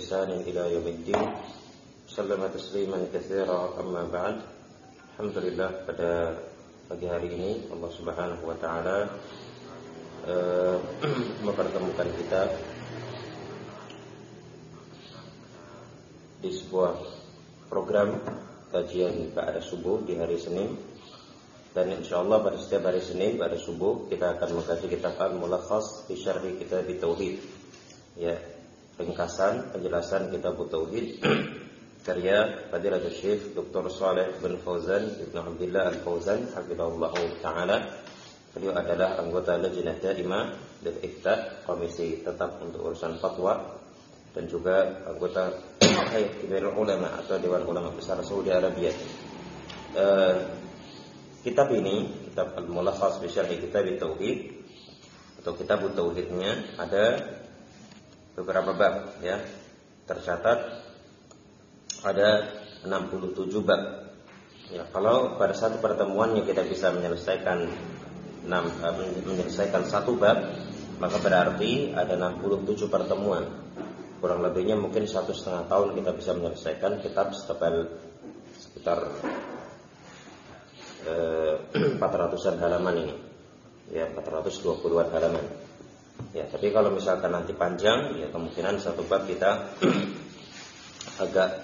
بإحسان إلى يوم الدين سلم تسليما كثيرا أما بعد. Alhamdulillah, pada pagi hari ini Allah Subhanahu wa taala mempertemukan kita di sebuah program kajian ba'da subuh di hari Senin. Dan insyaallah pada setiap hari Senin pada subuh kita akan mengkaji kitab Al-Mulakhas fi Syarhi Kitab Tauhid. Ya, ringkasan penjelasan kitab Tauhid karya Fadilatul Syekh Dr. Shalih bin Fauzan Ibn Abdullah Al-Fauzan hafizahullah taala. Beliau adalah anggota Lajnah Daimah dan Ifta, komisi tetap untuk urusan fatwa, dan juga anggota Hayat Kibarul Ulama atau Dewan Ulama Besar Saudi Arabia. Kitab ini, kitab Al-Mulakhas fi Syarhi Kitab Tauhid atau kitab Tauhidnya, ada beberapa bab, ya. Tercatat ada 67 bab. Ya, kalau pada satu pertemuannya kita bisa menyelesaikan satu bab, maka berarti ada 67 pertemuan. Kurang lebihnya mungkin 1,5 tahun kita bisa menyelesaikan kitab sekitar 400-an halaman ini. Ya, 420-an halaman. Ya, tapi kalau misalkan nanti panjang, ya kemungkinan satu bab kita agak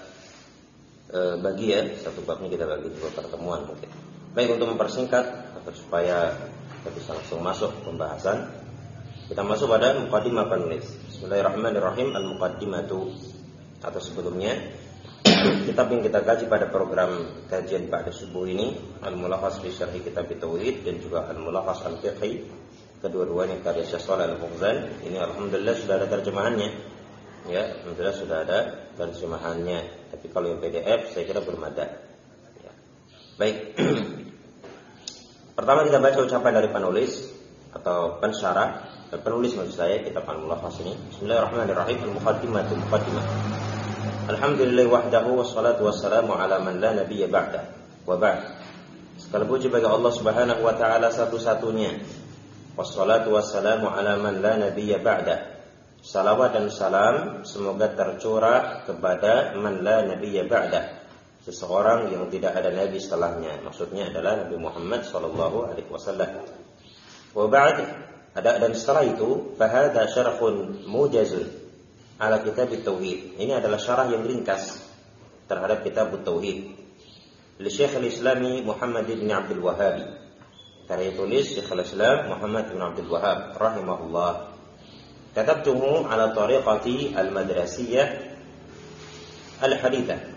bagi, ya, satu babnya kita bagi 2 pertemuan mungkin. Baik, untuk mempersingkat atau supaya kita bisa langsung masuk pembahasan, kita masuk pada muqaddimah penulis. Bismillahirrahmanirrahim. Al-muqaddimatu, atau sebelumnya kitab yang kita kaji pada program kajian ba'da subuh ini, Al-Mulakhas fi Syarhi Kitab Tauhid dan juga Al-Mulakhas Al-Fiqhi, kedua-duanya karya Syekh Shalih Al-Fauzan. Ini alhamdulillah sudah ada terjemahannya. Ya, alhamdulillah sudah ada terjemahannya. Tapi kalau yang PDF saya kira belum ada. Ya. Baik. Pertama kita baca ucapan dari penulis atau pensyarah, penulis maksud saya, kitab Al-Mulakhas ini. Bismillahirrahmanirrahim. Al-Muqaddimah. Alhamdulillah wahdahu wassalatu wassalamu ala man la nabiyya ba'da. Wa ba'd. Segala puji bagi Allah Subhanahu wa taala satu-satunya. Wassalatu wassalamu ala man la nabiyya ba'da. Salawat dan salam semoga tercurah kepada man la nabiyya ba'da, seseorang yang tidak ada nabi setelahnya. Maksudnya adalah Nabi Muhammad sallallahu alaihi wasallam. Wa ba'd, ada dan setelah itu, fa hadza syarhun mujazun ala kitab tauhid. Ini adalah syarah yang ringkas terhadap kitab tauhid. Li Syekh al-Islami Muhammad bin Abdul Wahhab. Karya tulis Syekh al-Islam Muhammad bin Abdul Wahhab rahimahullah. Katabtuhu ala tariqati al-madrasiyah al-hadithah.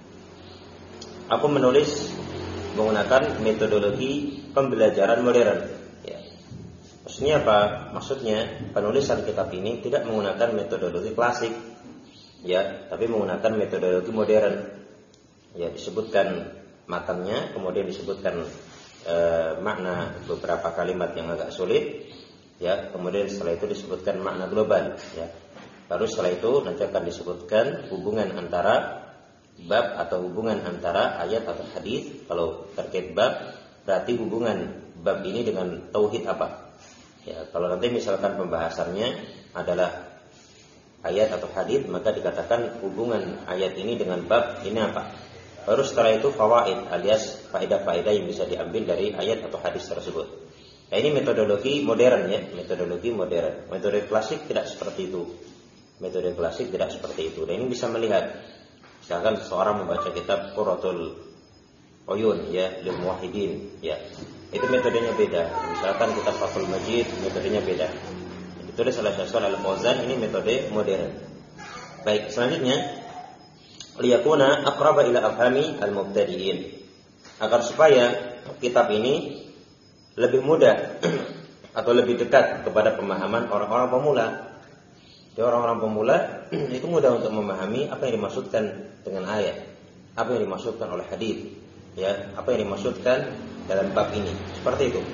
Aku menulis menggunakan metodologi pembelajaran modern. Ya. Maksudnya apa? Maksudnya penulisan kitab ini tidak menggunakan metodologi klasik, ya, tapi menggunakan metodologi modern. Ya, disebutkan matanya, kemudian disebutkan makna beberapa kalimat yang agak sulit. Ya, kemudian setelah itu disebutkan makna global, ya. Baru setelah itu nanti akan disebutkan hubungan antara bab atau hubungan antara ayat atau hadis. Kalau terkait bab, berarti hubungan bab ini dengan tauhid apa? Ya, kalau nanti misalkan pembahasannya adalah ayat atau hadis, maka dikatakan hubungan ayat ini dengan bab ini apa? Baru setelah itu fawaid alias faedah-faedah yang bisa diambil dari ayat atau hadis tersebut. Nah, ini metodologi modern, ya, metodologi modern. Metode klasik tidak seperti itu. Metode klasik tidak seperti itu. Dan ini bisa melihat, misalkan seseorang membaca kitab Qurratul Uyun, ya, lil Muwahhidin, ya. Itu metodenya beda. Misalkan kitab Fathul Majid, metodenya beda. Ditulis oleh Syekh Shalih Al-Fauzan, ini metode modern. Baik, selanjutnya liyakuna aqraba ila afhami al-mubtadi'in. Agar supaya kitab ini lebih mudah atau lebih dekat kepada pemahaman orang-orang pemula. Jadi orang-orang pemula itu mudah untuk memahami apa yang dimaksudkan dengan ayat, apa yang dimaksudkan oleh hadis, ya, apa yang dimaksudkan dalam bab ini. Seperti itu.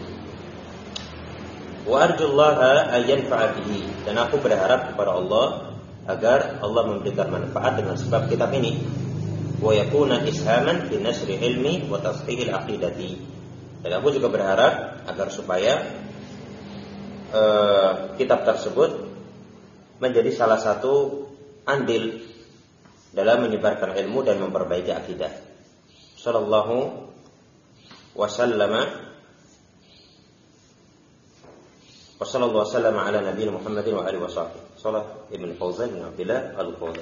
Wa arjullaha ayyanfa'a bihi, dan aku berharap kepada Allah agar Allah memberikan manfaat dengan sebab kitab ini. Wa yakuna ishaman fi nasri ilmi wa tashihil aqidati. Dan aku juga berharap agar supaya kitab tersebut menjadi salah satu andil dalam menyebarkan ilmu dan memperbaiki akidah. Sallallahu wasallama wa sallallahu wasallama ala nabiyina Muhammadin wa alihi wasahbihi. Salah Ibn Fauzan bin Abdullah Al-Fauzan.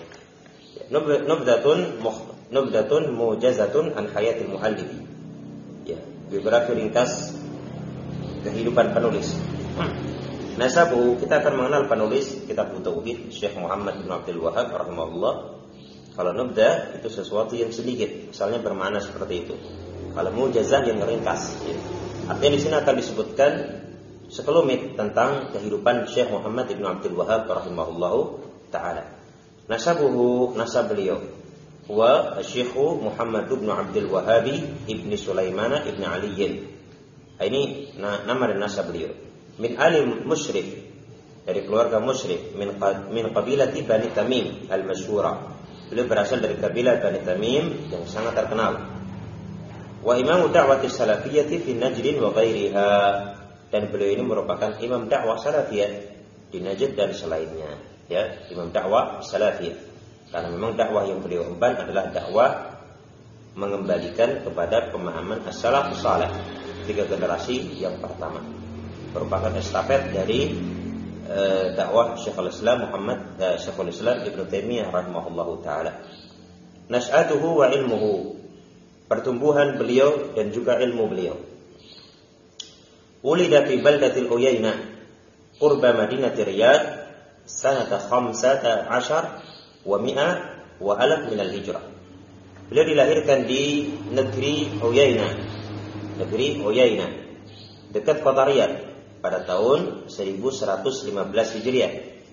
Nubdatun mujazatun an hayatil muallif. Ya, biografi ringkas kehidupan penulis. Nasabu, kita akan mengenal penulis kitab Tauhid Syekh Muhammad bin Abdul Wahhab rahimahullah. Kalau nubda itu sesuatu yang sedikit, misalnya bermakna seperti itu. Kalau mujazah yang ringkas, ya. Artinya di sini akan disebutkan sekelumit tentang kehidupan Syekh Muhammad bin Abdul Wahhab rahimahullahu taala. Nasabuhu, nasab beliau wa Syekh Muhammad bin Abdul Wahhab ibn Sulaiman ibn Ali. Ini nama dan nasab beliau. Min alim musyrik, dari keluarga musyrik, min qabilati Bani Tamim al-masyhura. Beliau berasal dari kabilah Bani Tamim yang sangat terkenal. Wa imam da'wati salafiyyati fi Najd wa ghairiha. Dan beliau ini merupakan imam dakwah salafiyah di Najd dan selainnya. Ya, imam dakwah salafiyah. Karena memang dakwah yang beliau emban adalah dakwah mengembalikan kepada pemahaman as-salafus salih, 3 generasi yang pertama. Merupakan estafet dari dakwah Syekhul Islam Syekhul Islam Ibnu Taimiyah rahimahullahu taala. Nas'atuhu wa ilmuhu, pertumbuhan beliau dan juga ilmu beliau. Ulida fi baldatil Uyainah qurba Madinati Riyadh sanata 15 wa 100 wa alaf min al-hijrah. Beliau dilahirkan di negeri Uyainah dekat kota Riyadh pada tahun 1115 Hijriah.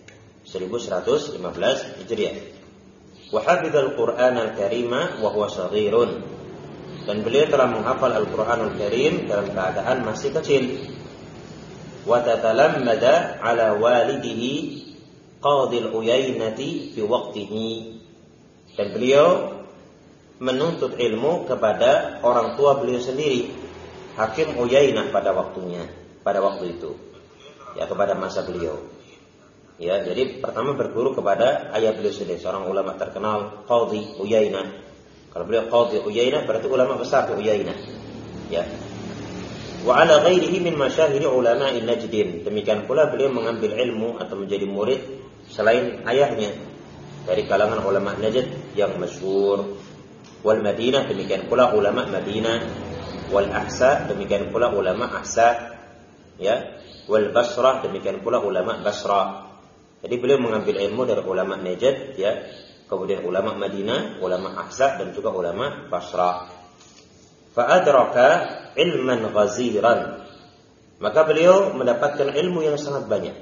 1115 Hijriah. Wa hafizal Qur'an al-Karima wa huwa shaghirun. Dan beliau telah menghafal Al-Qur'anul Karim dalam keadaan masih kecil. Wa tatalammada ala walidihi qadil Uyainati fi waqtihi. Dan beliau menuntut ilmu kepada orang tua beliau sendiri, Hakim Uyainah pada waktu itu, ya, kepada masa beliau. Ya, jadi pertama berguru kepada ayah beliau sendiri, seorang ulama terkenal Qadhi Uyainah. Kalau beliau Qadhi Uyainah berarti ulama besar di Uyainah. Ya. Wa ala ghairihi min masyahiri ulama Najdin. Demikian pula beliau mengambil ilmu atau menjadi murid selain ayahnya dari kalangan ulama Najd yang masyhur. Wal Madinah, demikian pula ulama Madinah. Wal Ahsa, demikian pula ulama Ahsa. Ya, wal Basrah, demikian pula ulama Basrah. Jadi beliau mengambil ilmu dari ulama Najd, ya, kemudian ulama Madinah, ulama Ahsa dan juga ulama Basrah. Fa adraka ilman ghaziran. Maka beliau mendapatkan ilmu yang sangat banyak.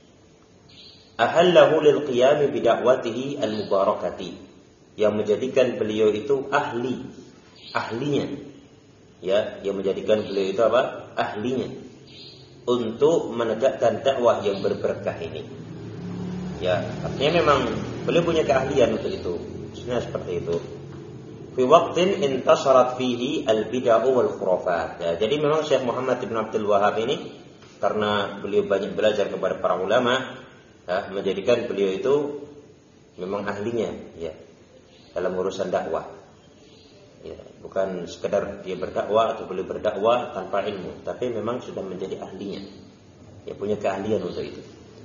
Ahallahu lil qiyam bi da'watihi al mubarakati, yang menjadikan beliau itu ahlinya. Ya, yang menjadikan beliau itu apa? Ahlinya untuk menegakkan dakwah yang berberkah ini. Ya, artinya memang beliau punya keahlian untuk itu. Maksudnya seperti itu. Fi waqtin intasharat fihi al-bid'ah wal khurafat. Ya, jadi memang Syekh Muhammad bin Abdul Wahhab ini karena beliau banyak belajar kepada para ulama, ya, menjadikan beliau itu memang ahlinya, ya, dalam urusan dakwah. Ya, bukan sekedar dia berdakwah atau beliau berdakwah tanpa ilmu, tapi memang sudah menjadi ahlinya. Ya, punya keahlian untuk itu.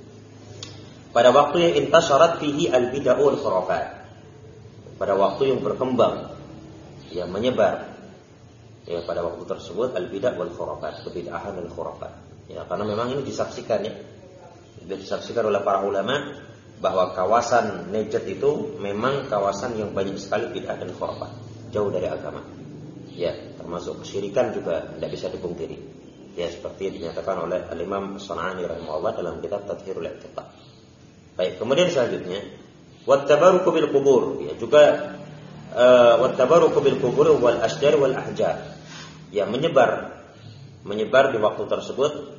Pada waktu yang intasharat fihi al-bid'ah wal khurafat. Pada waktu yang berkembang, ya, menyebar, ya, pada waktu tersebut al-bid'ah wal khurafat, kebid'ahan dan khurafat. Ya, karena memang ini disaksikan, ya. Disaksikan oleh para ulama bahwa kawasan Najd itu memang kawasan yang banyak sekali bid'ah dan khurafat, jauh dari agama. Ya, termasuk kesyirikan juga tidak bisa dipungkiri. Ya, seperti yang dinyatakan oleh Al-Imam As-San'ani rahimahullah dalam kitab Tadhhirul I'tiqad. Baik, kemudian selanjutnya wattabaruku bil qubur, ya, juga wattabaruku bil qubur wal asjar wal ahjar. Ya, menyebar di waktu tersebut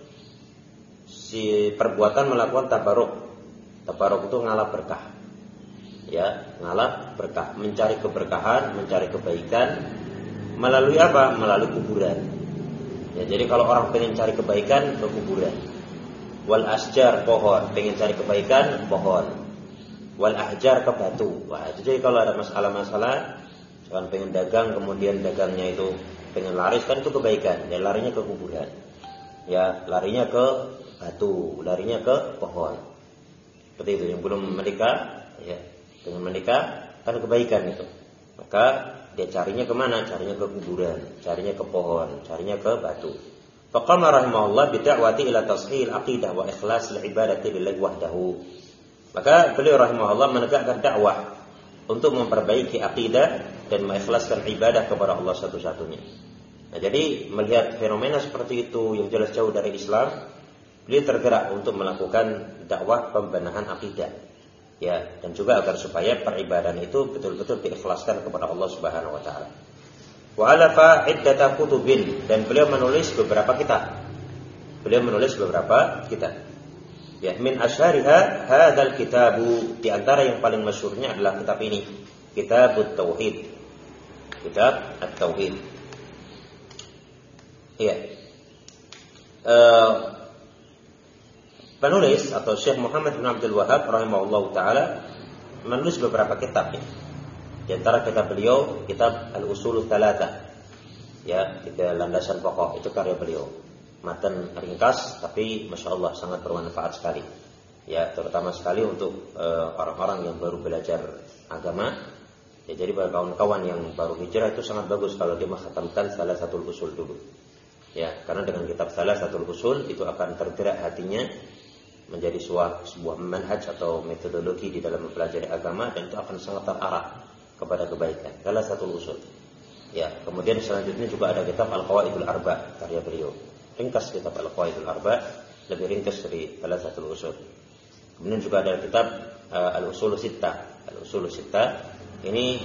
si perbuatan melakukan tabaruk. Tabaruk itu ngalap berkah. Ya, ngalap berkah, mencari keberkahan, mencari kebaikan melalui apa? Melalui kuburan. Ya, jadi kalau orang pengen cari kebaikan ke kuburan. Wal asjar, pohon, pengen cari kebaikan, pohon. wal ahjar ke batu. Wah, jadi kalau ada masalah-masalah, jangan pengen dagang kemudian dagangnya itu pengen laris, kan itu kebaikan. Dia larinya ke kuburan. Ya, larinya ke batu, larinya ke pohon. Seperti itu. Yang belum menikah, ya, dengan menikah kan kebaikan itu. Maka dia carinya kemana? Carinya ke kuburan, carinya ke pohon, carinya ke batu. Faqama rahimahullah bid'awati ila tashihil aqidah wa ikhlas al-ibadati lillahi wahdahu. Maka beliau rahimahullah menegakkan dakwah untuk memperbaiki akidah dan mengikhlaskan ibadah kepada Allah satu-satunya. Nah, jadi melihat fenomena seperti itu yang jelas jauh dari Islam, beliau tergerak untuk melakukan dakwah pembenahan akidah. Ya, dan juga agar supaya peribadahan itu betul-betul diikhlaskan kepada Allah Subhanahu wa taala. Wa alafa iddata kutubin, dan beliau menulis beberapa kitab. Ya, min asyhariha hadzal kitabu, di antara yang paling masyhurnya adalah kitab ini, Kitabut Tauhid. Kitab At-Tauhid. Iya. Penulis atau Syekh Muhammad bin Abdul Wahhab rahimahullahu taala menulis beberapa kitab. Di antara kitab beliau kitab Al-Ushul Tsalatsa. Ya, 3 landasan pokok, itu karya beliau. Matan ringkas tapi Masya Allah sangat bermanfaat sekali. Ya, terutama sekali untuk orang-orang yang baru belajar agama. Ya, jadi bagi kawan-kawan yang baru hijrah itu sangat bagus kalau dia menghatamkan salah satu usul dulu. Ya, karena dengan kitab salah satu usul itu akan tergerak hatinya menjadi sebuah manhaj atau metodologi di dalam mempelajari agama, dan itu akan sangat terarah kepada kebaikan. Salah satu usul. Ya, kemudian selanjutnya juga ada kitab Al-Qawaidul Arba karya beliau. Ringkas kitab Al-Qawaidul Arba, lebih ringkas dari salah satu usul. Kemudian juga ada kitab Al-Usul Sittah. Al-Usul Sittah ini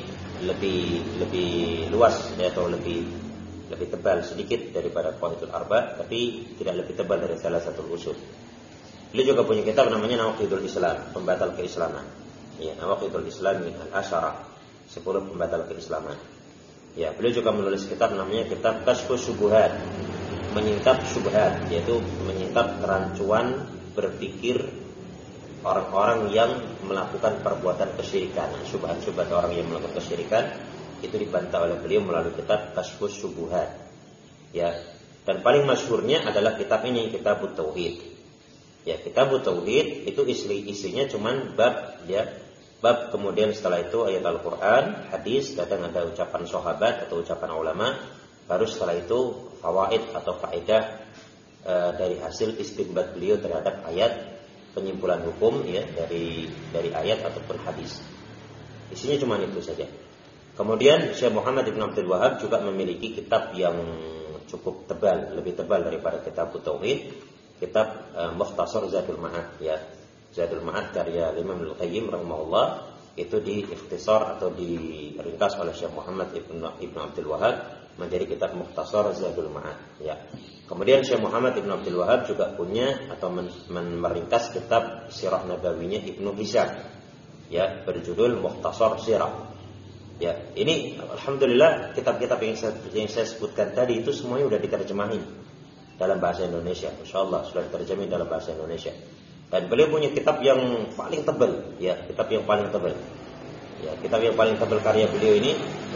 lebih luas ya, atau lebih tebal sedikit daripada Qawaidul Arba, tapi tidak lebih tebal dari salah satu usul. Beliau juga punya kitab namanya Nawaqidul Islam, pembatal keislaman. Ya, Nawaqidul Islam min al-Asyarah, 10 pembatal keislaman. Ya, beliau juga menulis kitab namanya kitab Kashfus Syubhat, menyingkap syubhat, yaitu menyingkap kerancuan berpikir orang-orang yang melakukan perbuatan kesyirikan. Syubhat-syubhat orang yang melakukan kesyirikan itu dibantah oleh beliau melalui kitab Kashfus Syubhat. Ya, dan paling masyhurnya adalah kitab ini, Kitabut Tauhid. Ya, Kitabut Tauhid itu isinya cuman bab, ya, bab, kemudian setelah itu ayat Al-Qur'an, hadis, kadang ada ucapan sahabat atau ucapan ulama, baru setelah itu fawaid atau faedah dari hasil istinbat beliau terhadap ayat, penyimpulan hukum ya dari ayat ataupun hadis. Isinya cuma itu saja. Kemudian Syekh Muhammad bin Abdul Wahhab juga memiliki kitab yang cukup tebal, lebih tebal daripada Kitabut Tauhid, kitab Mukhtasar Zadul Ma'ad ya. Zadul Ma'ad karya Imam Al-Qayyim rahimahullah, itu diikhtisar atau diringkas oleh Syekh Muhammad ibn Abdul Wahhab menjadi kitab Mukhtasar Zadul Ma'ad ya. Kemudian Syekh Muhammad ibn Abdul Wahhab juga punya atau meringkas kitab Sirah Nabawinya Ibnu Hisham ya, berjudul Mukhtasar Sirah. Ya, ini alhamdulillah kitab-kitab yang saya sebutkan tadi itu semuanya sudah diterjemahin dalam bahasa Indonesia. Insyaallah sudah diterjemahin dalam bahasa Indonesia. Dan beliau punya kitab yang paling tebal, ya, kitab yang paling tebal. Ya, kitab yang paling tebal karya beliau ini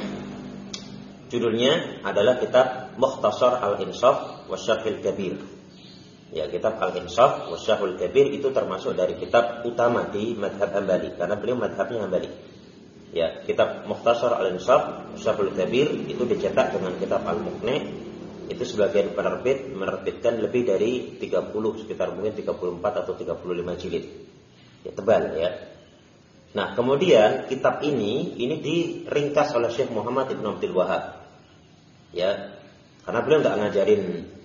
judulnya adalah kitab Mukhtasar Al-Insaf wa Syarhul Kabir. Ya, kitab Al-Insaf wa Syarhul Kabir itu termasuk dari kitab utama di mazhab Hambali karena beliau mazhabnya Hambali. Ya, kitab Mukhtasar Al-Insaf wa Syarhul Kabir itu dicetak dengan kitab Al-Muqni. Itu sebagian penerbit menerbitkan lebih dari 30, sekitar mungkin 34 atau 35 jilid. Ya, tebal ya. Nah, kemudian kitab ini diringkas oleh Syekh Muhammad ibn Abdul Wahhab. Ya, karena beliau enggak ngajarin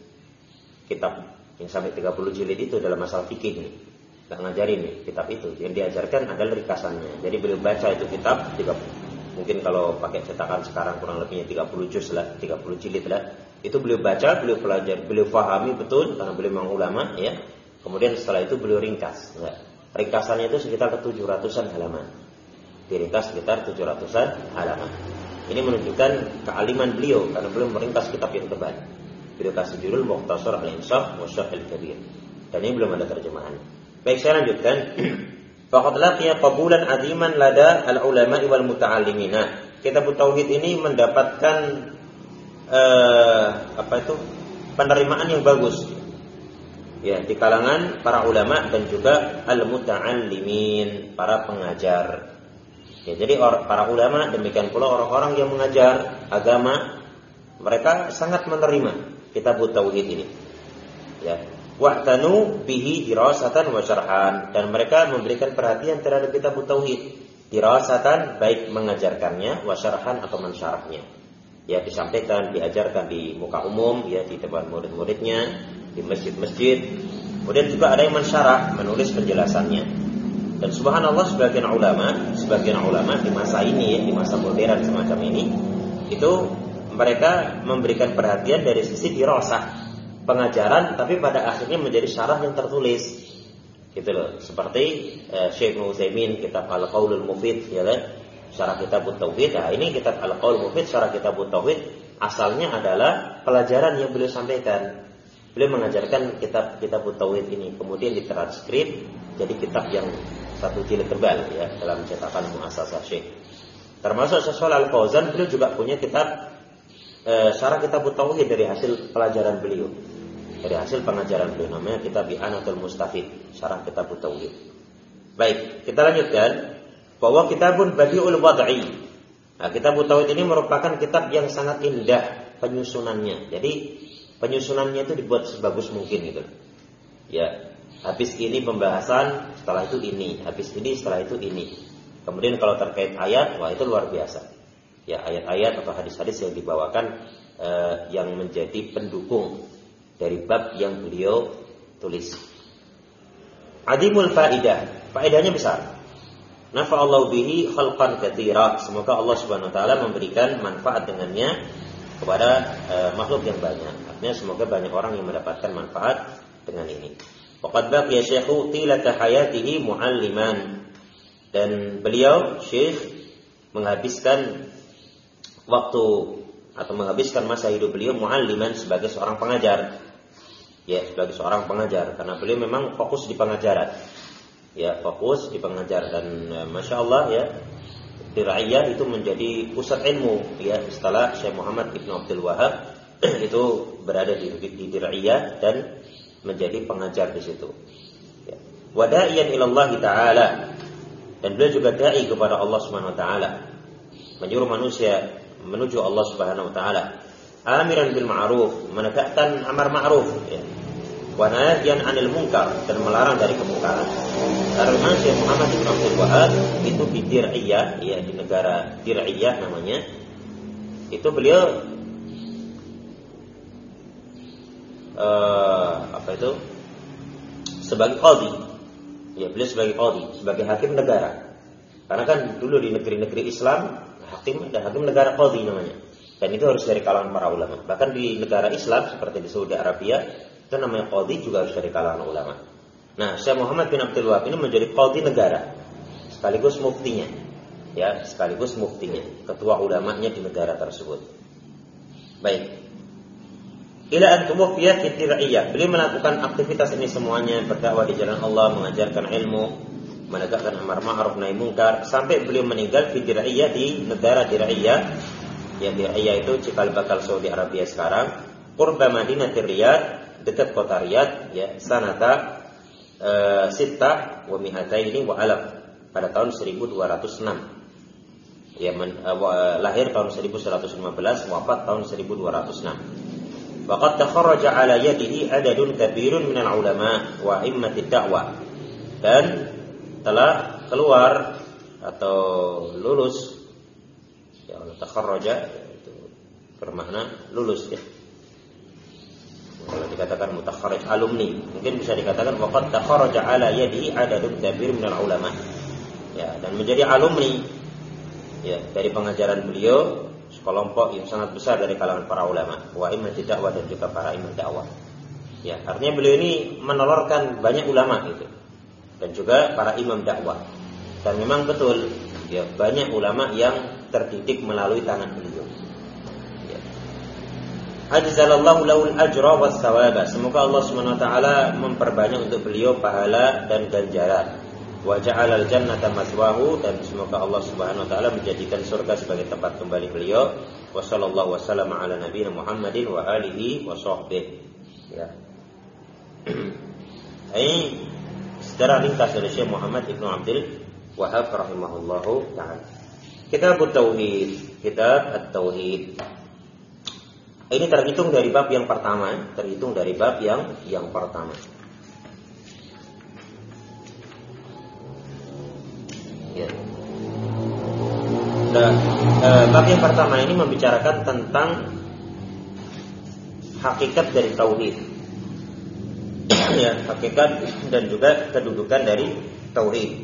kitab yang sampai 30 jilid itu dalam masalah fikih ini. Enggak ngajarin kitab itu. Yang diajarkan adalah ringkasannya. Jadi beliau baca itu kitab 30, mungkin kalau pakai cetakan sekarang kurang lebihnya 30 juz lah, 30 jilid lah. Itu beliau baca, beliau pelajari, beliau fahami betul karena beliau memang ulama ya. Kemudian setelah itu beliau ringkas. Ya. Ringkasannya itu sekitar 700-an halaman. Diringkas sekitar 700-an halaman. Ini menunjukkan kealiman beliau karena beliau meringkas kitab yang tebal. Beliau kasih judul Mukhtasar Al-Insaf wa Syarhul Kabir. Dan ini belum ada terjemahan. Baik, saya lanjutkan. Faqad laqiya qabulan 'aziman lada al-ulama'i wal muta'allimina. Kitab tauhid ini mendapatkan penerimaan yang bagus ya di kalangan para ulama dan juga al-muta'allimin, para pengajar. Ya, jadi para ulama demikian pula orang-orang yang mengajar agama, mereka sangat menerima kitab tauhid ini. Ya, wa'tanu bihi dirasatan wa syarhan, dan mereka memberikan perhatian terhadap kitab tauhid, dirasatan baik mengajarkannya, wa syarhan atau mensyarahnya. Ya, disampaikan, diajarkan di muka umum, ya di depan murid-muridnya, di masjid-masjid. Kemudian juga ada yang mensyarah, menulis penjelasannya. Dan subhanallah sebagian ulama di masa ini, di masa modern semacam ini, itu mereka memberikan perhatian dari sisi dirasah, pengajaran, tapi pada akhirnya menjadi syarah yang tertulis, gitu loh. Seperti Syekh Utsaimin kitab Al-Qaulul Mufid, ya kan? Syarah kitab Tauhid. Nah, ini kitab Al-Qaulul Mufid, syarah kitab Tauhid, asalnya adalah pelajaran yang beliau sampaikan. Beliau mengajarkan kitab Tauhid ini, kemudian ditranskrip jadi kitab yang satu jilid tebal, ya, dalam cetakan Mu'assasah Syekh. Termasuk Syekh Shalal Al-Fauzan, beliau juga punya kitab syarah kitab Tauhid dari hasil pelajaran beliau, dari hasil pengajaran beliau, namanya kitab I'anatul Mustafid, syarah kitab Tauhid. Baik, kita lanjutkan. Bahwa kitabun badi'ul wad'i. Nah, kitab Tauhid ini merupakan kitab yang sangat indah penyusunannya. Jadi penyusunannya itu dibuat sebagus mungkin gitu. Ya, habis ini pembahasan, setelah itu ini, habis ini, setelah itu ini. Kemudian kalau terkait ayat, wah itu luar biasa. Ya, ayat-ayat atau hadis-hadis yang dibawakan yang menjadi pendukung dari bab yang beliau tulis. Adimul faidah, faedahnya besar. Nafa'allahu bihi khalqan katsira. Semoga Allah Subhanahu wa taala memberikan manfaat dengannya kepada makhluk yang banyak. Artinya semoga banyak orang yang mendapatkan manfaat dengan ini. Waqad baqiya Syekhu tilata hayatihi mualliman. Dan beliau Syekh menghabiskan waktu atau menghabiskan masa hidup beliau mualliman, sebagai seorang pengajar. Ya, sebagai seorang pengajar, karena beliau memang fokus di pengajaran. Ya, fokus di pengajar, dan masya Allah ya, Dir'iyah itu menjadi pusat ilmu, ya, setelah Syekh Muhammad Ibn Abdul Wahab itu berada di Dir'iyah dan menjadi pengajar di situ. Ya. Wada'iyan ilallah ta'ala, dan beliau juga dai kepada Allah Subhanahu wa taala, menyuruh manusia menuju Allah Subhanahu wa taala. Amiran bil ma'ruf, menegakkan amar ma'ruf, ya. Wa nahyan 'anil munkar, dan melarang dari kemungkaran. Karena Syekh Muhammad bin Abdul Wahab itu di Dir'iyah, ya, di negara Dir'iyah namanya. Itu beliau sebagai qadhi. Ya, beliau sebagai qadhi, sebagai hakim negara. Karena kan dulu di negeri-negeri Islam hakim ada hakim negara, qadhi namanya. Dan itu harus dari kalangan para ulama. Bahkan di negara Islam seperti di Saudi Arabia, itu namanya qadhi, juga harus dari kalangan ulama. Nah, Syekh Muhammad bin Abdul Wahab ini menjadi qadhi negara, sekaligus muftinya. Ya, sekaligus muftinya, ketua ulamanya di negara tersebut. Baik. Ila an tuwfiya fi Dir'iyah. Beliau melakukan aktivitas ini semuanya, berdakwah di jalan Allah, mengajarkan ilmu, menegakkan amar ma'ruf nahi munkar, sampai beliau meninggal di Dir'iyah, di negara Dir'iyah. Ya, Dir'iyah itu cikal bakal Saudi Arabia sekarang, qurba Madinatir Riyadh, dekat kota Riyadh, ya, sanata Sittah wa mi'ataini wa alaf, pada tahun 1206. Ya, lahir tahun 1115, wafat tahun 1206. Waqad takharraja ala yadihi adadun kabirun minal ulama wa immatid da'wah, dan telah keluar atau lulus, ya, takharraja itu bermakna lulus, ya. Kalau dikatakan mutakharrij alumni, mungkin bisa dikatakan waqad takharaja ala yadihi adadun kabir minal ulama. Ya, dan menjadi alumni, ya, dari pengajaran beliau sekelompok yang sangat besar dari kalangan para ulama, wa immatid da'wah, dan juga para imam dakwah. Ya, artinya beliau ini menolorkan banyak ulama itu, dan juga para imam dakwah. Dan memang betul, ya, banyak ulama yang terdidik melalui tangan beliau. Ajzalallahu lahul ajra was thawaba. Semoga Allah Subhanahu wa taala memperbanyak untuk beliau pahala dan ganjaran. wa ja'alal jannata maswahu, dan semoga Allah Subhanahu wa taala menjadikan surga sebagai tempat kembali beliau. Wa sallallahu wasallam ala nabiyina Muhammadin wa alihi wa sahbihi. Ya. Ini secara ringkas dari Syekh Muhammad Ibnu Abdul Wahhab rahimahullahu taala. Kitab Tauhid, Kitab At-Tauhid. Ini terhitung dari bab yang pertama, yang pertama. Ya. Nah, bab yang pertama ini membicarakan tentang hakikat dari tauhid. Ya, hakikat dan juga kedudukan dari tauhid.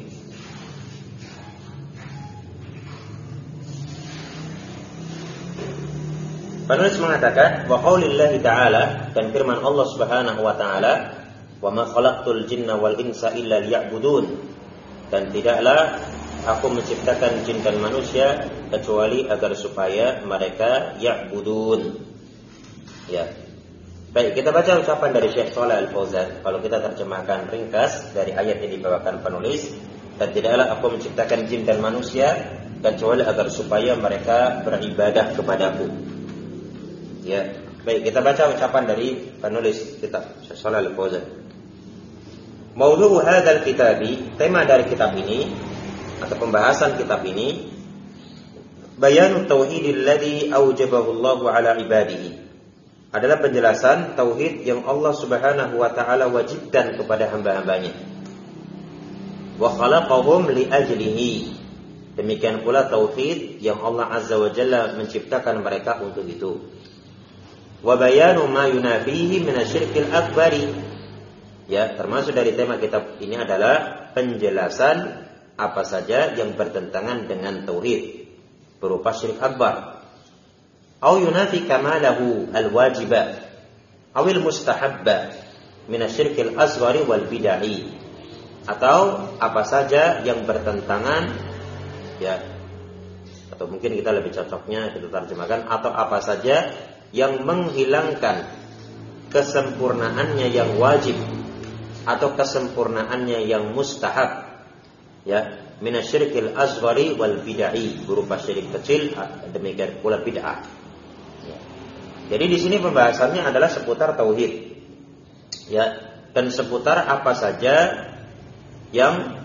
Penulis mengatakan wa qaulillahi ta'ala, dan firman Allah Subhanahu wa taala, wa ma khalaqtul jinna wal insa illa liya'budun, dan tidaklah aku menciptakan jin dan manusia kecuali agar supaya mereka ya'budun. Ya. Baik, kita baca ucapan dari Syekh Shalih Al-Fauzan. Kalau kita terjemahkan ringkas dari ayat yang dibawakan penulis, dan tidaklah aku menciptakan jin dan manusia kecuali agar supaya mereka beribadah kepadaku. Ya, baik, kita baca ucapan dari penulis kitab Syekh Shalih Al-Fauzan. Maudhu hadzal kitabi, tema dari kitab ini atau pembahasan kitab ini, bayanut tauhidil ladzi aujabahu Allah ala ibadihi, adalah penjelasan tauhid yang Allah Subhanahu wa taala wajibkan kepada hamba-hambanya. Wa khalaqahum li ajlihi, demikian pula tauhid yang Allah Azza wa Jalla menciptakan mereka untuk itu. Wa bayanu ma yunafihi minasyirkil akbari, ya, termasuk dari tema kitab ini adalah penjelasan apa saja yang bertentangan dengan tauhid berupa syirik akbar. Au yunafi kamalahu alwajiba awil mustahabba minasyirkil asghari wal bid'ah, atau apa saja yang bertentangan, ya, atau mungkin kita lebih cocoknya kita terjemahkan, atau apa saja yang menghilangkan kesempurnaannya yang wajib atau kesempurnaannya yang mustahab, ya, minasyirkil asghari wal bid'ah, berupa syirik kecil, demikian pula bid'ah. Ya. Jadi di sini pembahasannya adalah seputar tauhid, ya, dan seputar apa saja yang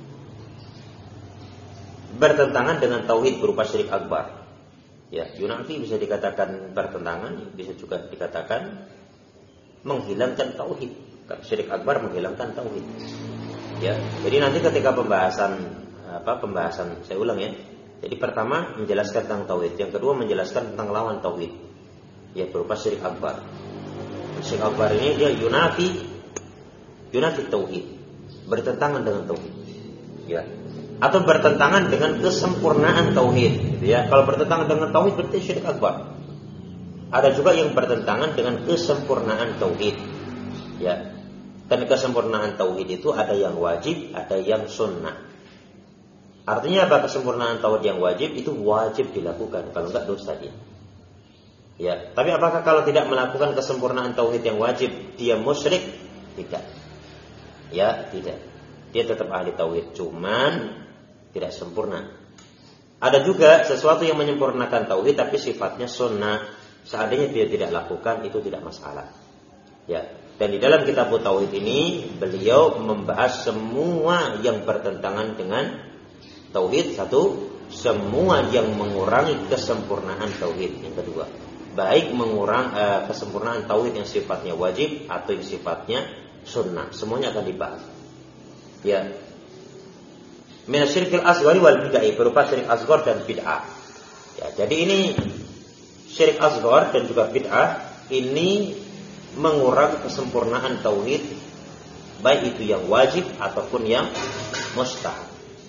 bertentangan dengan tauhid berupa syirik akbar. Ya, yunafi bisa dikatakan bertentangan, bisa juga dikatakan menghilangkan tauhid. Syirik akbar menghilangkan tauhid. Ya, jadi nanti ketika pembahasan saya ulang ya. Jadi pertama menjelaskan tentang tauhid, yang kedua menjelaskan tentang lawan tauhid, ya, berupa syirik akbar. Syirik akbar ini dia yunafi tauhid, bertentangan dengan tauhid. Ya. Atau bertentangan dengan kesempurnaan tauhid, gitu ya. Kalau bertentangan dengan tauhid berarti syirik akbar. Ada juga yang bertentangan dengan kesempurnaan tauhid, ya. Dan kesempurnaan tauhid itu ada yang wajib, ada yang sunnah. Artinya apa? Kesempurnaan tauhid yang wajib itu wajib dilakukan, kalau enggak dosa dia. Ya, tapi apakah kalau tidak melakukan kesempurnaan tauhid yang wajib dia musyrik? Tidak. Ya, tidak. Dia tetap ahli tauhid, cuman tidak sempurna. Ada juga sesuatu yang menyempurnakan tauhid tapi sifatnya sunnah, seandainya dia tidak lakukan itu tidak masalah. Ya, dan di dalam kitab tauhid ini beliau membahas semua yang bertentangan dengan tauhid, satu, semua yang mengurangi kesempurnaan tauhid, yang kedua, baik kesempurnaan tauhid yang sifatnya wajib atau yang sifatnya sunnah, semuanya akan dibahas. Ya, minasyirkil asghari wal bid'ah, berupa syirik asghar dan bid'ah. Ya, jadi ini syirik asghar dan juga bid'ah ini mengurangi kesempurnaan tauhid, baik itu yang wajib ataupun yang mustahab.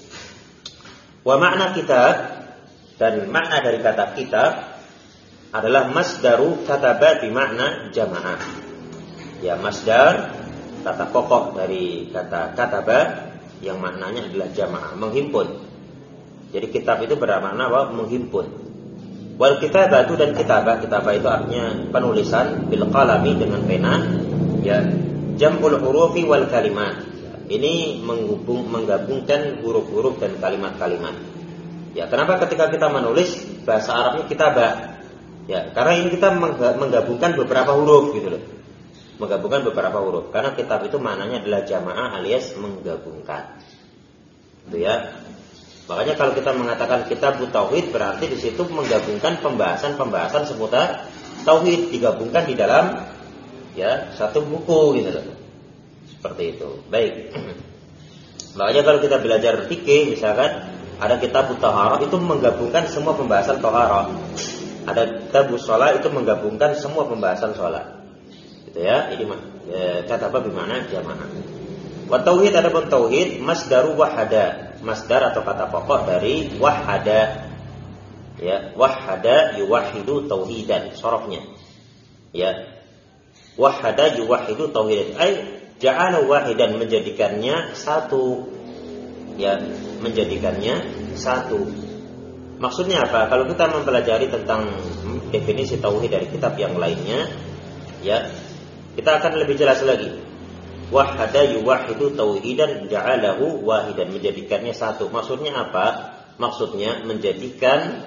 Wa makna kitab, dan makna dari kata kitab adalah masdaru kataba bi makna jamaah. Ya, masdar kata pokok dari kata kataba yang maknanya adalah jamaah, menghimpun. Jadi kitab itu bermakna apa? Menghimpun. Wal kitabatu, dan kitabah itu artinya penulisan bil qalami, dengan pena, ya, jam'ul hurufi wal kalimat. ini menggabungkan huruf-huruf dan kalimat-kalimat. Ya, kenapa ketika kita menulis bahasa Arabnya kitabah? Ya, karena ini kita menggabungkan beberapa huruf gitu loh. Menggabungkan beberapa huruf. Karena kitab itu maknanya adalah jamaah alias menggabungkan. Gitu ya. Makanya kalau kita mengatakan kitab tauhid berarti di situ menggabungkan pembahasan seputar tauhid digabungkan di dalam ya satu buku gitu loh. Seperti itu. Baik. Makanya kalau kita belajar fikih misalkan ada kitab taharah itu menggabungkan semua pembahasan taharah. Ada kitab shalah itu menggabungkan semua pembahasan shalah. Gitu ya. Ini kata apa bermakna jamaah. Wa tauhid adapun tauhid masdaru wahada. Masdar atau kata pokok dari wahada. Ya, wahada yuwahidu tauhidan, sorofnya. Ya. Wahada yuwahidu tauhidan. Ai ja'ala wahidan menjadikannya satu. Ya, menjadikannya satu. Maksudnya apa? Kalau kita mempelajari tentang definisi tauhid dari kitab yang lainnya, ya, kita akan lebih jelas lagi. Wahada yuwahidu tauhidan ja'alahu wahidan, menjadikannya satu. Maksudnya apa? Maksudnya menjadikan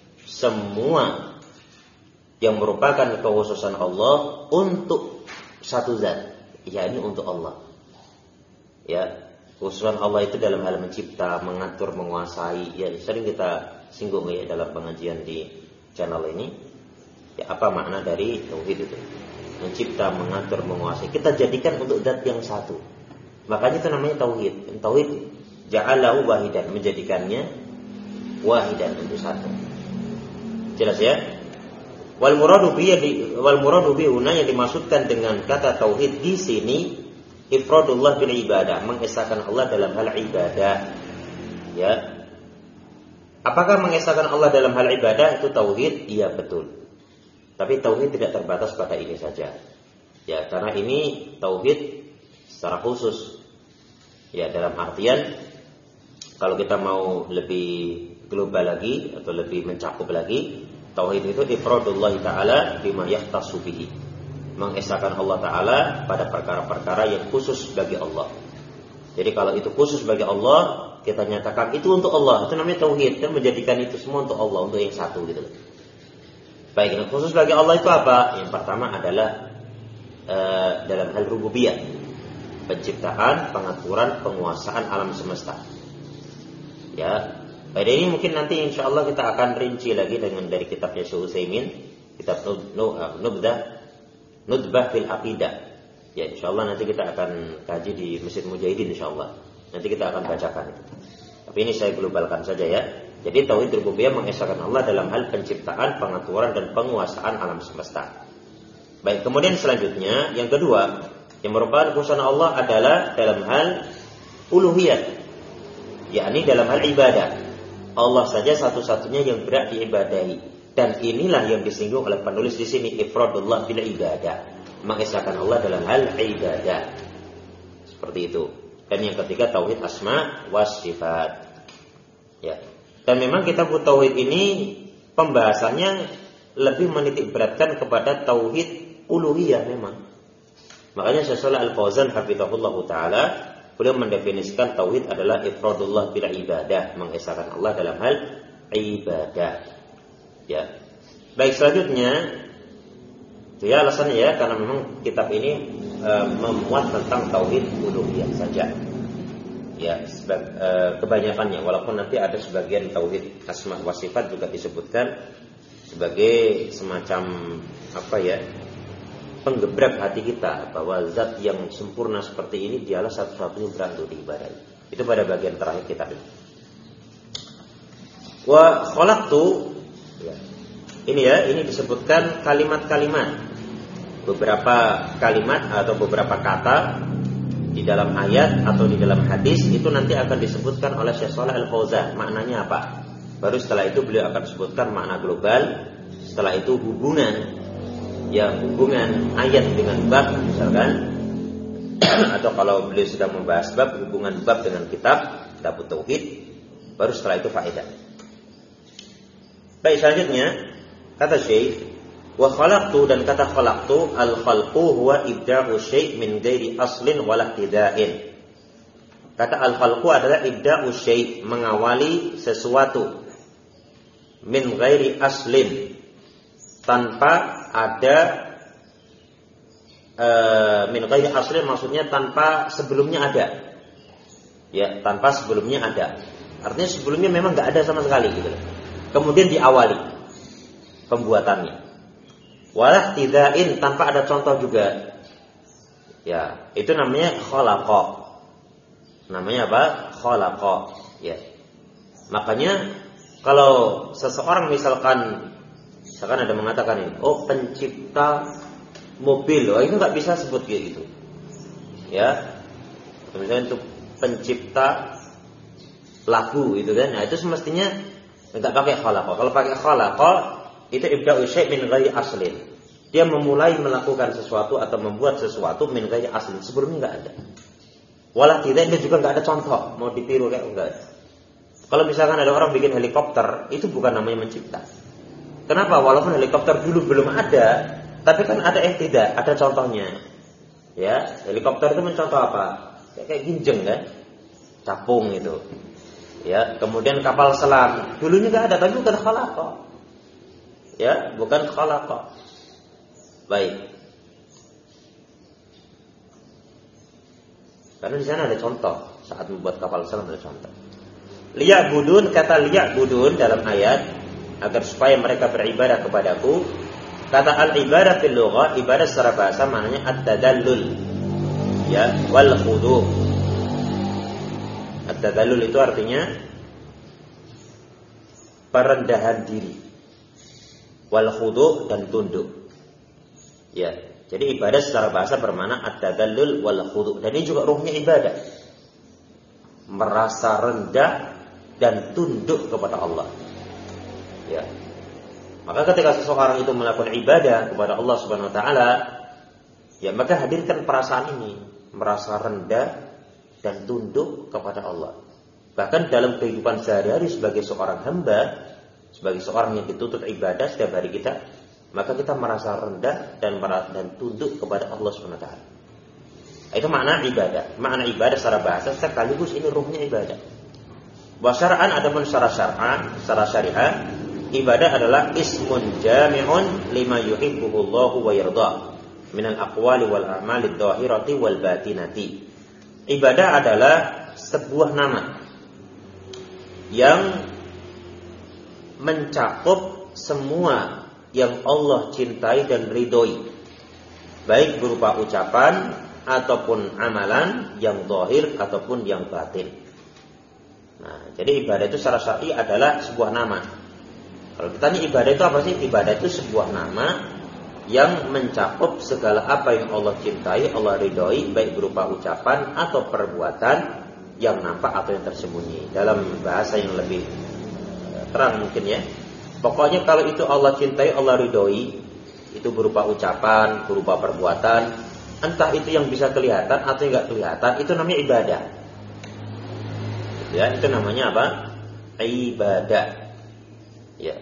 semua yang merupakan kekhususan Allah untuk satu zat, yakni untuk Allah. Ya, kekhususan Allah itu dalam hal mencipta, mengatur, menguasai. Ya, sering kita singgung ya dalam pengajian di channel ini. Ya, apa makna dari tauhid itu? Mencipta, mengatur, menguasai. Kita jadikan untuk zat yang satu. Makanya itu namanya tauhid. Tauhid ja'alahu wahidan, menjadikannya wahidan untuk satu. Jelas ya? Wal muradu bi huna yang dimaksudkan dengan kata tauhid di sini ifradullah bil ibadah, mengesahkan Allah dalam hal ibadah. Ya. Apakah mengesahkan Allah dalam hal ibadah itu tauhid? Iya, betul. Tapi tauhid tidak terbatas pada ini saja. Ya, karena ini tauhid secara khusus. Ya, dalam artian kalau kita mau lebih global lagi atau lebih mencakup lagi, tauhid itu ifradullah taala bima yahtassu bihi. Mengesahkan Allah taala pada perkara-perkara yang khusus bagi Allah. Jadi kalau itu khusus bagi Allah, kita nyatakan itu untuk Allah, itu namanya tauhid, dan menjadikan itu semua untuk Allah, untuk yang satu gitu. Baik, yang khusus bagi Allah itu apa? Yang pertama adalah dalam hal rububiyah, penciptaan, pengaturan, penguasaan alam semesta. Ya, pada ini mungkin nanti insya Allah kita akan rinci lagi dengan dari kitabnya Syekh Utsaimin, kitab Nudbah fil Aqidah. Ya, insya Allah nanti kita akan kaji di Masjid Mujahidin insya Allah. Nanti kita akan bacakan. Tapi ini saya globalkan saja ya. Jadi tauhid rububiyah mengesahkan Allah dalam hal penciptaan, pengaturan dan penguasaan alam semesta. Baik, kemudian selanjutnya yang kedua yang merupakan kekhususan Allah adalah dalam hal uluhiyah, yakni dalam hal ibadah. Allah saja satu-satunya yang berhak diibadahi, dan inilah yang disinggung oleh penulis di sini ifradullah bil ibadah, mengesahkan Allah dalam hal ibadah. Seperti itu. Dan yang ketiga tauhid asma was sifat. Ya. Dan memang kitab tauhid ini pembahasannya lebih menitik beratkan kepada tauhid uluhiyah memang. Makanya Syekh Shalih Al-Fauzan hafizahullah taala beliau mendefinisikan tauhid adalah ifradullah bil ibadah, mengesahkan Allah dalam hal ibadah. Ya. Baik, selanjutnya itu ya alasannya ya karena memang kitab ini memuat tentang tauhid uluhiyah saja. Ya, kebanyakannya, walaupun nanti ada sebagian tauhid asma wa sifat juga disebutkan sebagai semacam apa ya, penggebrak hati kita bahwa zat yang sempurna seperti ini dialah satu-satunya berhak untuk diibadahi. Itu pada bagian terakhir kitab ini. Wa khalaqtu, ya. Ini ya, ini disebutkan kalimat-kalimat, beberapa kalimat atau beberapa kata di dalam ayat atau di dalam hadis itu nanti akan disebutkan oleh Syekh Shalih Al-Fauzan maknanya apa. Baru setelah itu beliau akan sebutkan makna global. Setelah itu hubungan ayat dengan bab misalkan atau kalau beliau sedang membahas bab, hubungan bab dengan kitab tauhid. Baru setelah itu faedah. Baik, selanjutnya kata Syekh wa khalaqtu, dan kata khalaqtu al-khalqu huwa ibda'u syai' min ghairi aslin wala ibtida'in. Kata al-khalqu adalah ibda'u syai', mengawali sesuatu min ghairi aslin, tanpa ada min ghairi aslin maksudnya tanpa sebelumnya ada. Ya, tanpa sebelumnya ada. Artinya sebelumnya memang enggak ada sama sekali gitu. Kemudian diawali pembuatannya. Walah tidain, tanpa ada contoh juga. Ya, itu namanya khalaqa. Namanya apa? Khalaqa. Ya. Makanya kalau seseorang misalkan ada mengatakan ini, oh pencipta mobil, oh itu nggak bisa sebut kayak gitu. Ya. Misalnya untuk pencipta lagu itu kan. Nah, itu semestinya enggak pakai khalaqa. Kalau pakai khalaqa itu ibda'u syai' min ghairi aslin. Dia memulai melakukan sesuatu atau membuat sesuatu min ghairi aslin, sebelumnya enggak ada. Walah tidak, itu juga enggak ada contoh mau ditiru kayak enggak ada. Kalau misalkan ada orang bikin helikopter, itu bukan namanya mencipta. Kenapa? Walaupun helikopter dulu belum ada, tapi kan ada tidak, ada contohnya. Ya, helikopter itu mencontoh apa? Kayak ginjeng kan? Capung itu. Ya, kemudian kapal selam, dulunya enggak ada, tapi bukan khalaqa. Ya, bukan khalaqa. Baik. Karena di sana ada contoh saat membuat kapal selam, ada contoh. Liya'budun, kata liya'budun dalam ayat agar supaya mereka beribadah kepadaku. Kata al-ibadah fil lughah, ibadah secara bahasa maknanya at-tadallul. Ya, wal khudu'. At-tadallul itu artinya perendahan diri. Wal khudu' dan tunduk. Ya, jadi ibadah secara bahasa bermakna at-tadallul wal khudu', dan ini juga ruhnya ibadah. Merasa rendah dan tunduk kepada Allah. Ya. Maka ketika seseorang itu melakukan ibadah kepada Allah Subhanahu wa taala, ya maka hadirkan perasaan ini, merasa rendah dan tunduk kepada Allah. Bahkan dalam kehidupan sehari-hari sebagai seorang hamba, sebagai seorang yang dituntut ibadah setiap hari kita, maka kita merasa rendah dan tunduk kepada Allah Subhanahu wa taala. Itu makna ibadah. Makna ibadah secara bahasa sekaligus ini ruhnya ibadah. Wa syar'an, adapun secara syar'an, secara syariah, ibadah adalah ismun jami'un lima yuhibbuhu Allahu wa yardah minal aqwali wal a'mali adh-dhahirati wal batinati. Ibadah adalah sebuah nama yang mencakup semua yang Allah cintai dan ridhoi, baik berupa ucapan ataupun amalan yang zahir ataupun yang batin. Nah, jadi ibadah itu secara syar'i adalah sebuah nama. Kalau kita nih ibadah itu apa sih? Ibadah itu sebuah nama yang mencakup segala apa yang Allah cintai, Allah ridhoi, baik berupa ucapan atau perbuatan yang nampak atau yang tersembunyi. Dalam bahasa yang lebih terang mungkin ya. Pokoknya kalau itu Allah cintai, Allah ridhoi, itu berupa ucapan, berupa perbuatan, entah itu yang bisa kelihatan atau enggak kelihatan, itu namanya ibadah. Ya, itu namanya apa? Ibadah. Ya.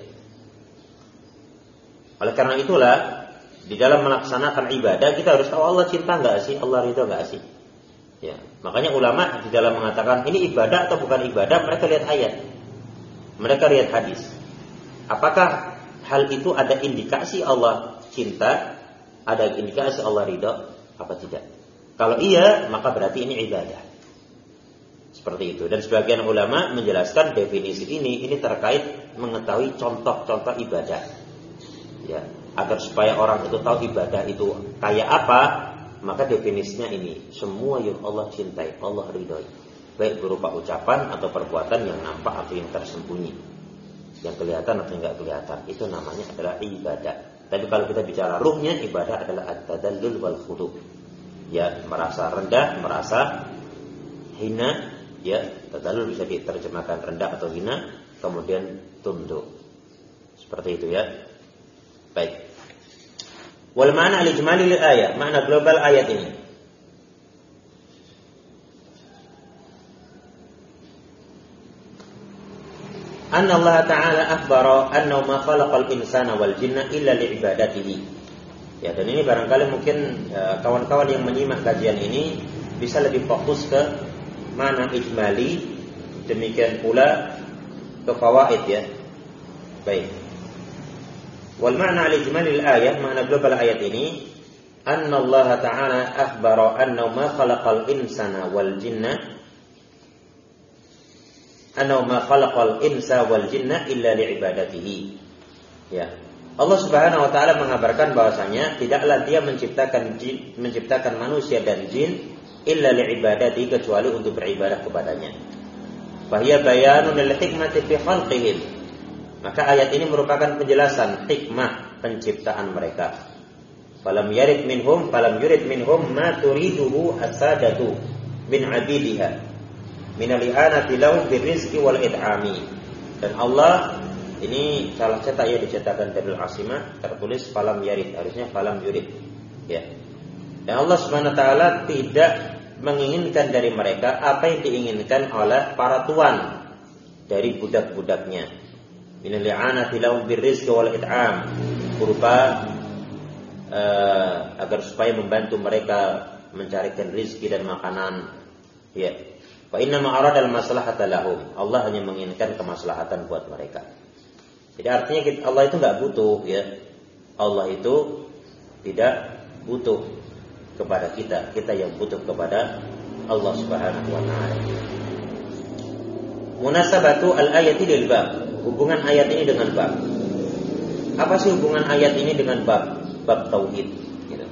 Oleh karena itulah di dalam melaksanakan ibadah kita harus tahu Allah cinta enggak sih, Allah ridho enggak sih. Ya, makanya ulama di dalam mengatakan ini ibadah atau bukan ibadah, mereka lihat ayat. Mereka lihat hadis. Apakah hal itu ada indikasi Allah cinta, ada indikasi Allah ridho, apa tidak? Kalau iya, maka berarti ini ibadah. Seperti itu. Dan sebagian ulama menjelaskan definisi ini terkait mengetahui contoh-contoh ibadah. Ya, agar supaya orang itu tahu ibadah itu kayak apa, maka definisinya ini, semua yang Allah cintai, Allah ridhoi, baik berupa ucapan atau perbuatan yang nampak atau yang tersembunyi, yang kelihatan atau yang enggak kelihatan, itu namanya adalah ibadah. Tapi kalau kita bicara ruhnya, ibadah adalah at-tadallul wal khudu'. Ya, merasa rendah, merasa hina, ya, tadallul bisa diterjemahkan rendah atau hina, kemudian tunduk. Seperti itu ya. Baik. Wal ma'na al-ijmali lil ayat, makna global ayat ini. Anna Allah Ta'ala akhbara annahu ma khalaqal insana wal jinna illa li'ibadatihi. Ya, dan ini barangkali mungkin kawan-kawan yang menyimak kajian ini bisa lebih fokus ke makna ijmali, demikian pula ke fawaid ya. Baik. Wal makna al-ijmali al-ayat, makna global ayat ini, anna Allah Ta'ala akhbara anna ma khalaqal insana wal jinna illa li'ibadatihi. Ya. Allah Subhanahu wa taala mengabarkan bahwasanya tidaklah Dia menciptakan manusia dan jin illa li'ibadatihi, kecuali untuk beribadah kepadanya. Fahiya bayanun lil hikmati fi khalqihim. Maka ayat ini merupakan penjelasan hikmah penciptaan mereka. Falam yurid minhum ma turiduhu as-sadatu min 'abidiha min al-i'anati lahum birrizqi wal id'ami. Dan Allah, ini salah cetak ya, dicetakan Darul Asimah, tertulis falam yarid, harusnya falam yurid. Ya. Dan Allah Subhanahu wa taala tidak menginginkan dari mereka apa yang diinginkan oleh para tuan dari budak-budaknya. Min al-i'anati lahum birrizqi wal id'am, berupa agar supaya membantu mereka mencarikan rizki dan makanan. Ya. Fa inna ma arada al-maslahata lahum. Allah hanya menginginkan kemaslahatan buat mereka. Jadi artinya Allah itu enggak butuh ya. Allah itu tidak butuh kepada kita yang butuh kepada Allah Subhanahu wa taala. Munasabatu al-ayati lil bab. Hubungan ayat ini dengan bab. Apa sih hubungan ayat ini dengan bab tauhid gitu.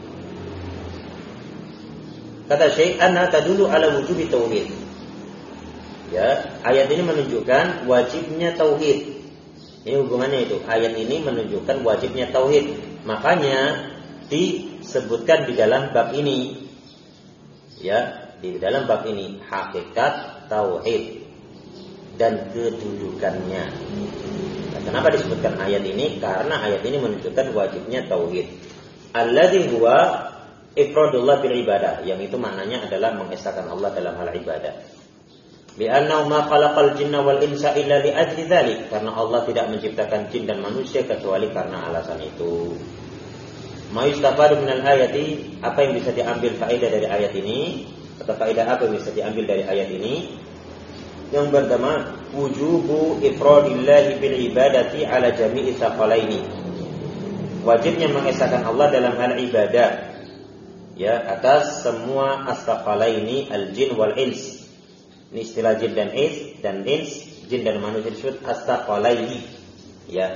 Kata Syekh, anna tadullu ala wujubi tauhid. Ya, ayat ini menunjukkan wajibnya tauhid. Ini hubungannya itu. Ayat ini menunjukkan wajibnya tauhid. Makanya disebutkan di dalam bab ini. Ya, di dalam bab ini hakikat tauhid dan kedudukannya. Nah, kenapa disebutkan ayat ini? Karena ayat ini menunjukkan wajibnya tauhid. Alladzi huwa ifradullah bil ibadah, yang itu maknanya adalah mengesahkan Allah dalam hal ibadah. Bi annahu ma khalaqal jinna wal insa illa li ajli dzalik, karena Allah tidak menciptakan jin dan manusia kecuali karena alasan itu. Ma yustafadu minal ayati, apa yang bisa diambil faedah dari ayat ini? Atau faedah apa yang bisa diambil dari ayat ini? Yang pertama, wujubu ifradillahi bil ibadati ala jami'i tsaqalaini. Wajibnya mengesahkan Allah dalam hal ibadah ya atas semua as-tsaqalaini al-jin wal ins. Ini istilah jin dan ins, jin dan manusia disebut as-tsaqalaini ya.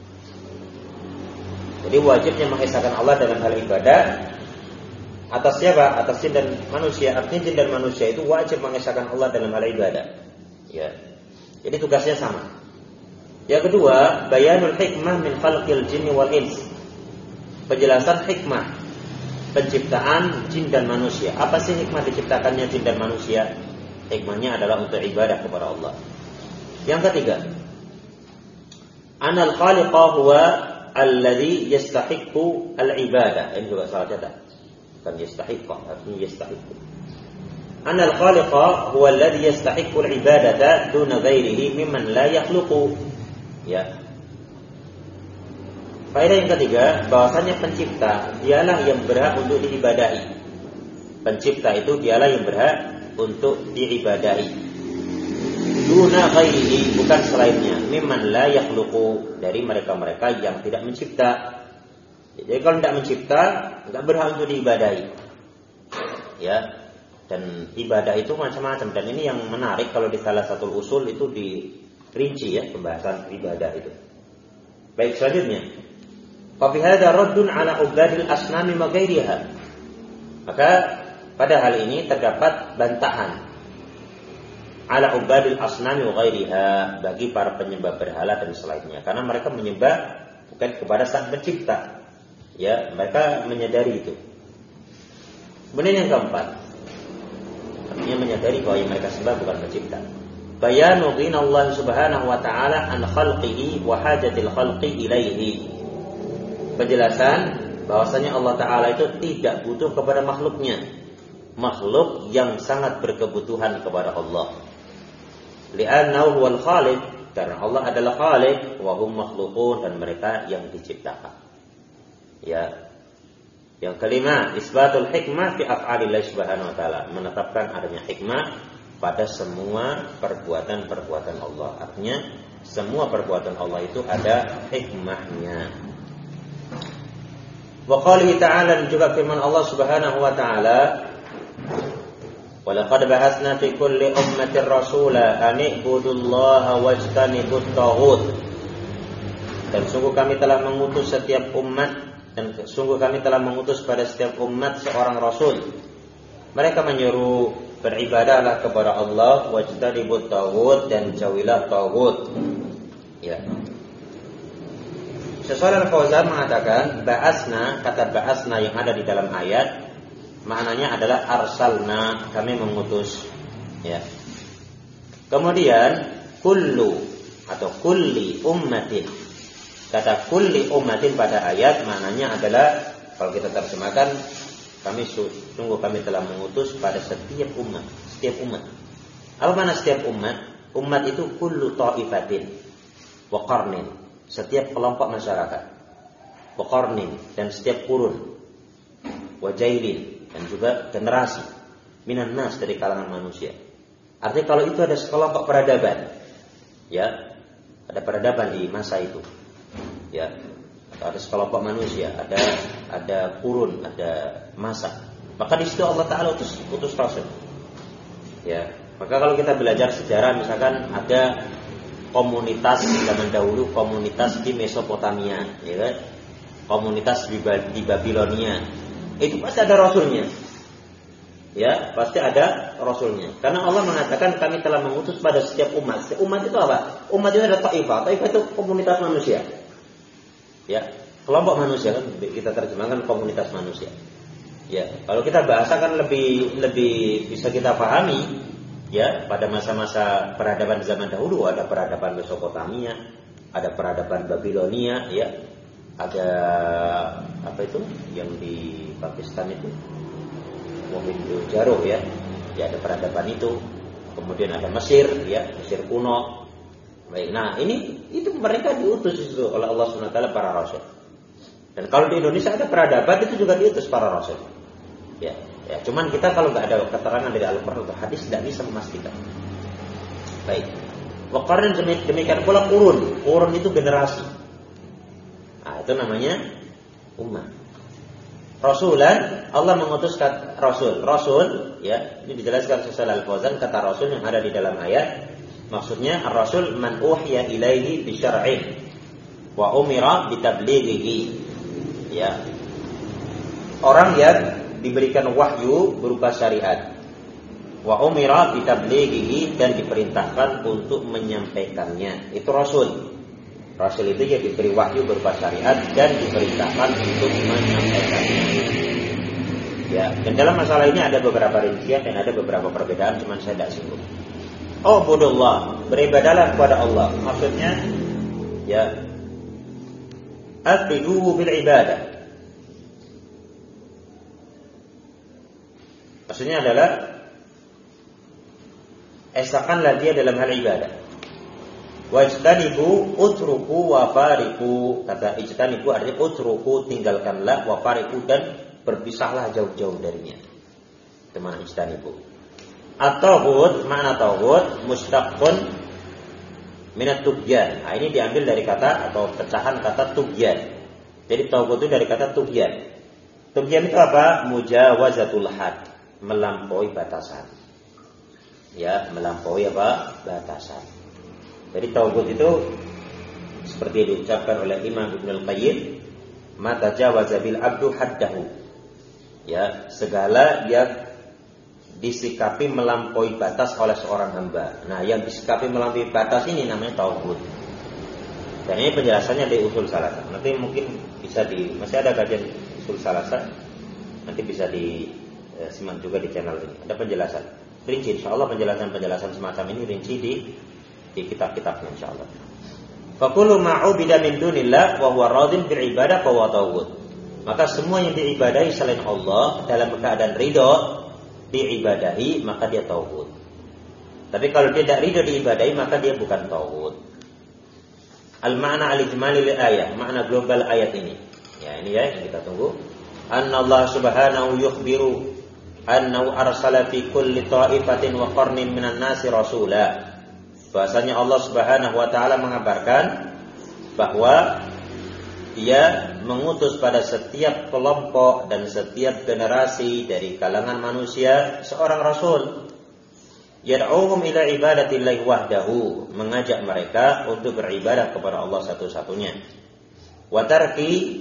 Jadi wajibnya mengesahkan Allah dalam hal ibadah atas siapa? Atas jin dan manusia. Artinya jin dan manusia itu wajib mengesahkan Allah dalam hal ibadah. Ya. Jadi tugasnya sama. Yang kedua, bayanul hikmah min khalqil jinni wal ins. Penjelasan hikmah penciptaan jin dan manusia. Apa sih hikmah diciptakannya jin dan manusia? Hikmahnya adalah untuk ibadah kepada Allah. Yang ketiga, anal khaliqa huwa alladhi yastahiqqu al-ibadah. Ini juga salah catat. Bukan yastahiqqa, artinya yastahiqqu. Anal khaliqa huwa alladhi yastahiqqu al-ibadata duna ghairihi mimman la yakhluqu. Ya. Faedah yang ketiga, bahwasanya pencipta dialah yang berhak untuk diibadahi. Pencipta itu dialah yang berhak untuk diibadahi. Duna ghairihi, bukan selainnya. Mimman la yakhluqu, dari mereka-mereka yang tidak mencipta. Jadi kalau tidak mencipta, enggak berhak untuk diibadahi. Ya. Dan ibadah itu macam-macam, dan ini yang menarik kalau di salah satu usul itu dirinci ya pembahasan ibadah itu. Baik, selanjutnya, fa fi hadza raddun ala ubadil asnami wa ghairiha. Maka pada hal ini terdapat bantahan ala ubadil asnami wa ghairiha, bagi para penyembah berhala dan selainnya, karena mereka menyembah bukan kepada Sang Pencipta. Ya, mereka menyadari itu. Kemudian yang keempat, artinya menyadari bahwa yang mereka sembah bukan pencipta. Bayanu ghina Allah Subhanahu wa taala an khalqihi wa hajatil khalqi ilaihi. Penjelasan bahwasanya Allah taala itu tidak butuh kepada makhluknya. Makhluk yang sangat berkebutuhan kepada Allah. Li'annahu huwal khaliq, karena Allah adalah khaliq, wa hum makhluqun, dan mereka yang diciptakan. Ya. Yang kelima, isbatul hikmah fi af'alillah subhanahu wa ta'ala, menetapkan adanya hikmah pada semua perbuatan-perbuatan Allah. Artinya semua perbuatan Allah itu ada hikmahnya. Wa qalihi ta'ala, juga firman Allah Subhanahu wa ta'ala, wa laqad ba'atsna fi kulli ummatin rasula an i'budullaha wajtanibut taghut. Dan sungguh kami telah mengutus setiap umat, dan sungguh kami telah mengutus pada setiap umat seorang rasul. Mereka menyuruh beribadahlah kepada Allah, wajtanibut taghut, dan jauhilah taghut. Ya. Syekh Al-Fauzan mengatakan ba'asna, kata ba'asna yang ada di dalam ayat maknanya adalah arsalna, kami mengutus. Ya. Kemudian kullu atau kulli ummatin, kata kulli ummatin pada ayat maknanya adalah, kalau kita terjemahkan, sungguh kami telah mengutus pada setiap umat. Setiap umat. Apa makna setiap umat? Umat itu kullu ta'ifatin wa qarnin, setiap kelompok masyarakat, wa qarnin, dan setiap kurun, wa jailin, dan juga generasi, minan nas, dari kalangan manusia. Artinya kalau itu ada sekelompok peradaban, ya, ada peradaban di masa itu, ya, atau ada sekelompok manusia, ada kurun, ada masa, maka di situ Allah Taala utus rasul. Ya, maka kalau kita belajar sejarah, misalkan ada komunitas zaman dahulu, komunitas di Mesopotamia, ya kan? Komunitas di Babilonia, itu pasti ada rasulnya. Ya, pasti ada rasulnya. Karena Allah mengatakan kami telah mengutus pada setiap umat. Setiap umat itu apa? Umat itu ada ta'ifah. Ta'ifah itu komunitas manusia. Ya, kelompok manusia, kan kita terjemahkan komunitas manusia. Ya, kalau kita bahasakan lebih bisa kita pahami. Ya, pada masa-masa peradaban zaman dahulu ada peradaban Mesopotamia, ada peradaban Babilonia, ya, ada apa itu yang di Pakistan itu, Mohenjo-daro, ya, ya, ada peradaban itu. Kemudian ada Mesir, ya, Mesir kuno. Baik, nah itu mereka diutus itu oleh Allah SWT para rasul. Dan kalau di Indonesia ada peradaban, itu juga diutus para rasul. Ya. Ya, cuman kita kalau nggak ada keterangan dari Al-Quran atau hadis tidak bisa memastikan. Baik. Waqarn, demikian pula kurun. Kurun itu generasi. Nah, itu namanya umat. Rasulan, Allah mengutus rasul. Rasul, ya, ini dijelaskan Syekh Al-Fauzan, kata rasul yang ada di dalam ayat. Maksudnya ar-rasul man uhiya ilaihi bi syar'in wa umira bi tablighihi. Ya. Orang yang diberikan wahyu berupa syariat, wa umira bi tablighihi, dan diperintahkan untuk menyampaikannya. Itu rasul. Rasul itu ya diberi wahyu berupa syariat dan diperintahkan untuk menyampaikannya. Ya, dan dalam masalah ini ada beberapa rincian dan ada beberapa perbedaan, cuman saya tidak singgung. Oh, budullah, beribadahlah kepada Allah. Maksudnya, ya, afiduhu bil ibadah. Maksudnya adalah esakanlah dia dalam hal ibadah. Wajtanibu utruku wa fariku. Kata ijtanibu artinya utruku, tinggalkanlah, wa fariku, dan berpisahlah jauh-jauh darinya. Itu makna ijtanibu. At-taghut, makna taghut mustaqqun minat tugyan. Nah, ini diambil dari kata atau pecahan kata tugyan. Jadi taghut itu dari kata tugyan. Tugyan itu apa? Mujawazatul had, melampaui batasan. Ya, melampaui apa? Batasan. Jadi taghut itu seperti diucapkan oleh Imam Ibnu Al-Qayyim, ma tajawaza bil abdu haddahu. Ya, segala yang disikapi melampaui batas oleh seorang hamba. Nah, yang disikapi melampaui batas ini namanya taghut. Dan ini penjelasannya di usul salasa. Nanti mungkin bisa masih ada kajian usul salasa. Nanti bisa simak juga di channel ini. Ada penjelasan rinci, insyaallah penjelasan semacam ini rinci di kitab-kitabnya insyaallah. Fa kullu ma'ubida min dunillah wa huwa radin bil ibadah fa huwa taghut. Maka semua yang diibadahi selain Allah dalam keadaan ridho diibadahi, maka dia taghut. Tapi kalau dia tidak ridho diibadahi, maka dia bukan taghut. Al-ma'na al-ijmali lil ayat, makna global ayat ini. Ya, ini ya yang kita tunggu. Anna Allah subhanahu yukhbiru annahu arsala fi kulli ta'ifatin wa qarnin minan nasi rasula. Bahasanya Allah Subhanahu wa taala mengabarkan bahwa Dia mengutus pada setiap kelompok dan setiap generasi dari kalangan manusia seorang rasul. Yad'uhum ila ibadatillahi wahdahu, mengajak mereka untuk beribadah kepada Allah satu-satunya. Wa tarki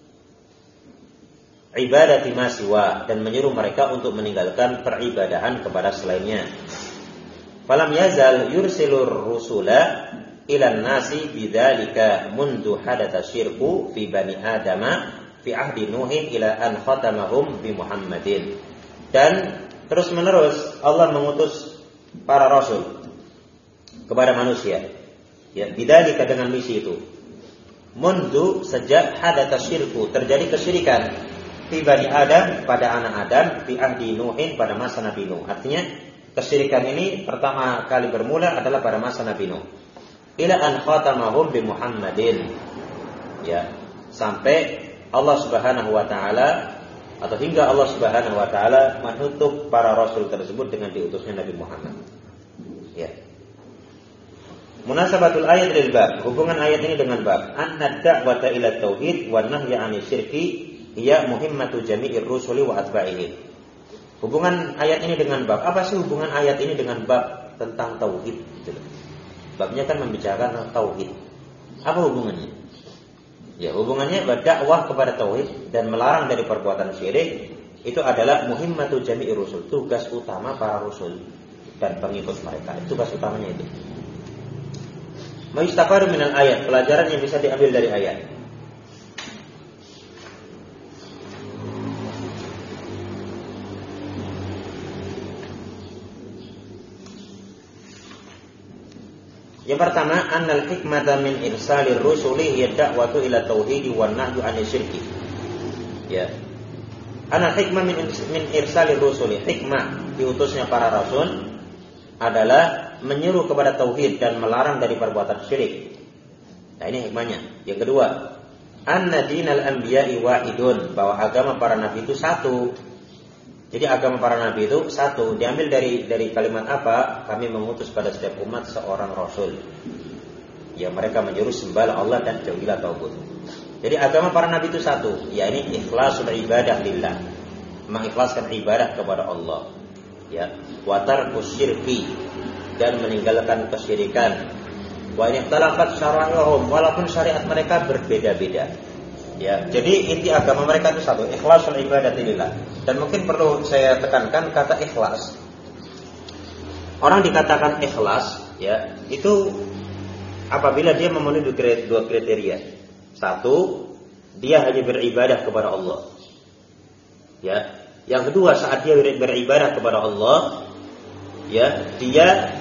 ibadati ma siwa, dan menyuruh mereka untuk meninggalkan peribadahan kepada selainnya. Falam yazal yursilur rusula ilan nasi bidzalika mundu hadatsa syirku fi bani adama fi ahdi nuhin ila an khatamahum bi Muhammadin. Dan terus menerus Allah mengutus para rasul kepada manusia, ya, bidzalika dengan misi itu. Mundu sejak hadatsa syirku, terjadi kesyirikan, fi bani Adam pada anak Adam, fi ahdi nuhin pada masa Nabi Nuh. Artinya kesyirikan ini pertama kali bermula adalah pada masa Nabi Nuh. Ila an khatamahum bi Muhammadin, ya, sampai Allah Subhanahu wa taala atau hingga Allah Subhanahu wa taala menutup para rasul tersebut dengan diutusnya Nabi Muhammad. Ya. Munasabatul ayat lil bab, hubungan ayat ini dengan bab anna da'wata ila tauhid wa nahya 'anil syirki hiya muhimmatu jami'ir rusuli wa atba'ihi. Hubungan ayat ini dengan bab, apa sih hubungan ayat ini dengan bab tentang tauhid? Babnya kan membicarakan tauhid. Apa hubungannya? Ya, hubungannya berdakwah kepada tauhid dan melarang dari perbuatan syirik itu adalah muhimmatu jami'ir rusul, tugas utama para rasul dan pengikut mereka. Itu tugas utamanya itu. Ma'istafadu minal ayat, pelajaran yang bisa diambil dari ayat. Yang pertama, annal hikmata min irsalir rusuli hiya da'watu ila tauhidi wan nahyu 'anil syirki. Ya. Annal hikmah min irsalir rusuli, hikmah diutusnya para rasul adalah menyuruh kepada tauhid dan melarang dari perbuatan syirik. Nah, ini hikmahnya. Yang kedua, anna dinal anbiya'i wahidun, bahwa agama para nabi itu satu. Jadi agama para nabi itu satu. Diambil dari kalimat apa? Kami mengutus pada setiap umat seorang rasul. Ya, mereka menyuruh sembahlah Allah dan jauhilah tagut. Jadi agama para nabi itu satu, yakni ikhlasul ibadah lillah, mengikhlaskan ibadah kepada Allah. Ya, wa tarkus syirki, dan meninggalkan kesyirikan. Wa in talaqat syara'ihum, walaupun syariat mereka berbeda-beda. Ya, jadi inti agama mereka itu satu, ikhlasul ibadati lillah. Dan mungkin perlu saya tekankan kata ikhlas. Orang dikatakan ikhlas, ya, itu apabila dia memenuhi dua kriteria. Satu, dia hanya beribadah kepada Allah. Ya. Yang kedua, saat dia beribadah kepada Allah, ya, dia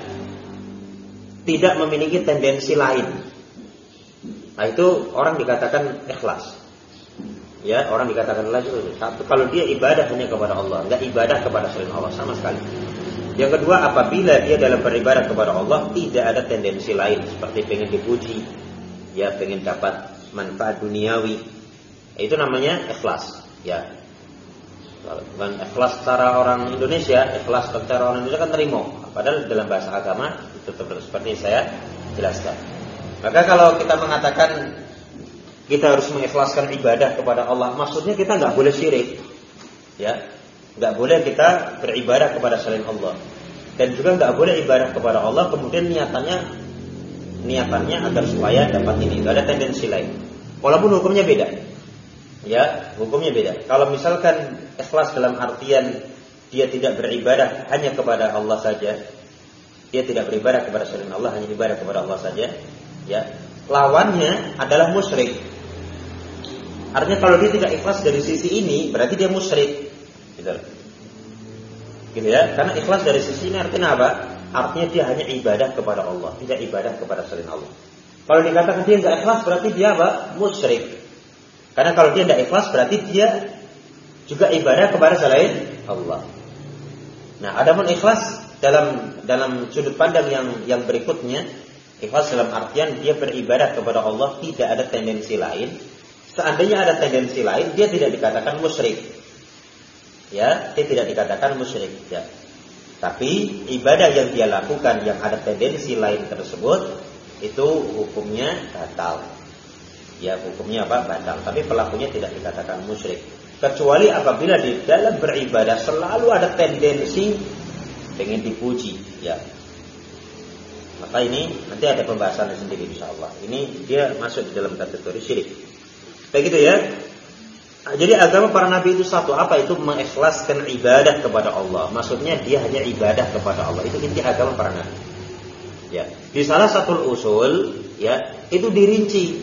tidak memiliki tendensi lain. Nah, itu orang dikatakan ikhlas. Ya, orang dikatakan lagi satu, kalau dia ibadah hanya kepada Allah, enggak ibadah kepada selain Allah sama sekali. Yang kedua, apabila dia dalam beribadah kepada Allah tidak ada tendensi lain seperti pengen dipuji, ya, pengen dapat manfaat duniawi, itu namanya ikhlas. Ya, bukan ikhlas secara orang Indonesia, ikhlas secara orang Indonesia kan terima, padahal dalam bahasa agama itu seperti saya jelaskan. Maka kalau kita mengatakan kita harus mengikhlaskan ibadah kepada Allah, maksudnya kita nggak boleh syirik, ya, nggak boleh kita beribadah kepada selain Allah, dan juga nggak boleh ibadah kepada Allah kemudian niatannya agar supaya dapat ini, nggak ada tendensi lain, walaupun hukumnya beda, ya, hukumnya beda. Kalau misalkan ikhlas dalam artian dia tidak beribadah hanya kepada Allah saja, dia tidak beribadah kepada selain Allah, hanya ibadah kepada Allah saja, ya, lawannya adalah musyrik. Artinya kalau dia tidak ikhlas dari sisi ini, berarti dia musyrik. Gitu ya. Karena ikhlas dari sisi ini artinya apa? Artinya dia hanya ibadah kepada Allah, tidak ibadah kepada selain Allah. Kalau dikatakan dia tidak ikhlas, berarti dia apa? Musyrik. Karena kalau dia tidak ikhlas, berarti dia juga ibadah kepada selain Allah. Nah, adapun ikhlas dalam sudut pandang yang berikutnya, ikhlas dalam artian dia beribadah kepada Allah tidak ada tendensi lain. Seandainya ada tendensi lain, dia tidak dikatakan musyrik. ya, dia tidak dikatakan musyrik, ya. Tapi ibadah yang dia lakukan yang ada tendensi lain tersebut itu hukumnya batal. Ya, hukumnya apa? Batal. Tapi pelakunya tidak dikatakan musyrik. Kecuali apabila di dalam beribadah selalu ada tendensi pengen dipuji, ya. Maka ini nanti ada pembahasannya sendiri insyaallah. Ini dia masuk di dalam kategori syirik. Begitu ya. Jadi agama para nabi itu satu, apa itu? Mengikhlaskan ibadah kepada Allah. Maksudnya dia hanya ibadah kepada Allah. Itu inti agama para nabi. Ya. Di salah satu usul, ya, itu dirinci.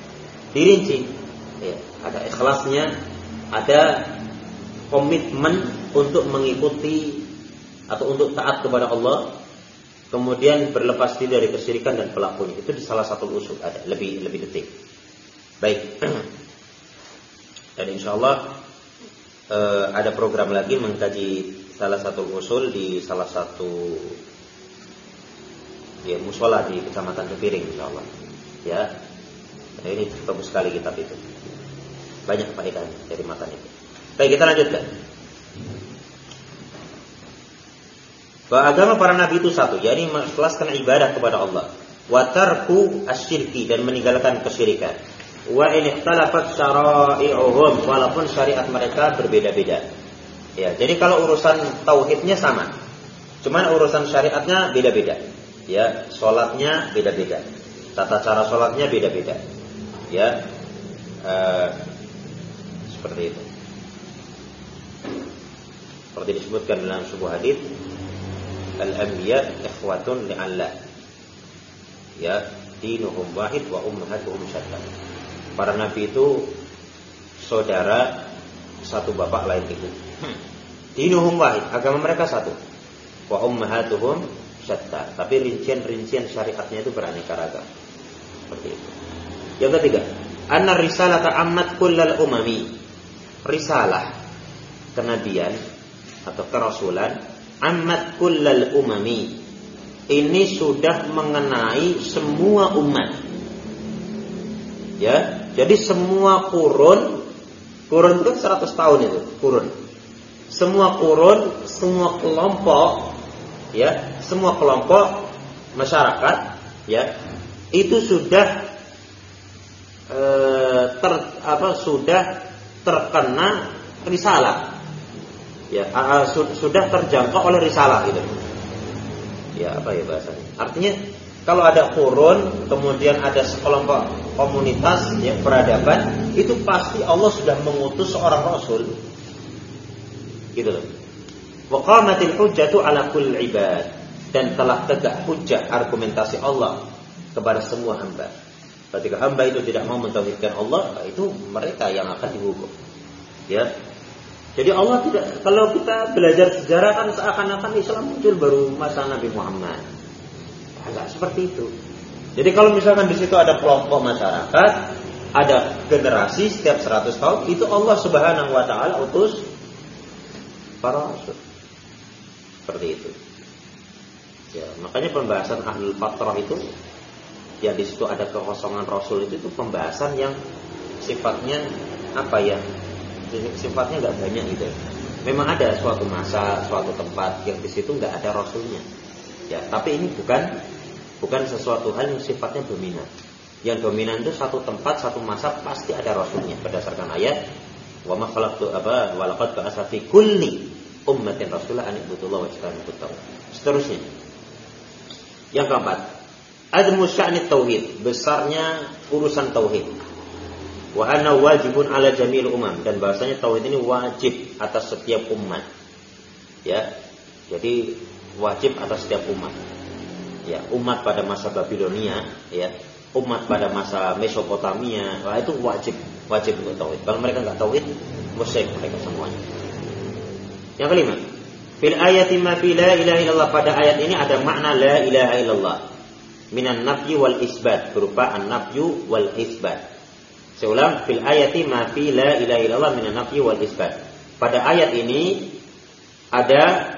Ya. Ada ikhlasnya, ada komitmen untuk mengikuti atau untuk taat kepada Allah, kemudian berlepas diri dari kesyirikan dan pelakunya. Itu di salah satu usul ada, lebih detik. Baik. Dan insyaallah ada program lagi mengkaji salah satu usul di salah satu ya mushola di Kecamatan Kepiring insyaallah. Ya. Nah, ini bagus sekali kitab itu. Banyak faedahnya dari matan itu. Baik, kita lanjutkan. Bahwa agama para nabi itu satu, yakni mengikhlaskan ibadah kepada Allah, wa tarku asyirki, dan meninggalkan kesyirikan. Wa in ikhtalafat syara'i'uhum, walaupun syariat mereka berbeda-beda. Ya, jadi kalau urusan tauhidnya sama, cuman urusan syariatnya beda-beda. Ya, salatnya beda-beda. Tata cara salatnya beda-beda. Ya. Seperti itu. Seperti disebutkan dalam sebuah hadis, al-anbiya ikhwatun li'allah. Ya, dinuhum wahid wa ummahatuhum syatta. Para nabi itu saudara satu bapak lain ibu. Dinuhum wahid, agama mereka satu. Wa ummahatuhum syatta. Tapi rincian-rincian syariatnya itu beraneka ragam. Seperti itu. Yang ketiga, anna risalata ammat kullal umami. Risalah kenabian atau kerasulan ammat kullal umami, ini sudah mengenai semua umat. Ya, jadi semua kurun itu 100 tahun itu, kurun. Semua kurun, semua kelompok, ya, semua kelompok masyarakat, ya, itu sudah sudah terkena risalah. Ya, sudah terjangkau oleh risalah gitu. Ya, apa ya bahasanya? Artinya kalau ada kurun, kemudian ada sekelompok komunitas yang peradaban, itu pasti Allah sudah mengutus seorang rasul. Gitu loh. Wa qamatil hujjatu ala kulli ibad, dan telah tegak hujjah argumentasi Allah kepada semua hamba. Ketika hamba itu tidak mau mentauhidkan Allah, itu mereka yang akan dihukum. Ya. Jadi Allah tidak, kalau kita belajar sejarah kan seakan-akan Islam muncul baru masa Nabi Muhammad. Enggak seperti itu. Jadi kalau misalkan di situ ada kelompok masyarakat, ada generasi setiap 100 tahun, itu Allah Subhanahu wa taala utus para rasul. Seperti itu. Ya, makanya pembahasan ahlul fatrah itu yang di situ ada kekosongan rasul itu pembahasan yang sifatnya apa ya? Sifatnya enggak banyak gitu. Memang ada suatu masa, suatu tempat yang di situ enggak ada rasulnya. Ya, tapi ini bukan sesuatu hal yang sifatnya dominan. Yang dominan itu satu tempat, satu masa pasti ada rasulnya berdasarkan ayat wa ma khalaqtu wa laqad ba'atsa fi kulli ummatin rasulan an ibudullaha wa ijtanibut taghut. Seterusnya. Yang keempat, admu sya'nit tauhid, besarnya urusan tauhid. Wa anna wajibun ala jamil umam, dan bahasanya tauhid ini wajib atas setiap umat. Ya. Jadi wajib atas setiap umat. Ya, umat pada masa Babilonia, ya, umat pada masa Mesopotamia, wah itu wajib untuk tauhid. Kalau mereka enggak tauhid, musyrik mereka semuanya. Yang kelima, fil ayati ma fi la ilaha illallah, pada ayat ini ada makna la ilaha illallah. Minan nafyi wal isbat, berupa an-nafyu wal isbat. Saya ulang, fil ayati ma fi la ilaha illallah minan nafyi wal isbat. Pada ayat ini ada,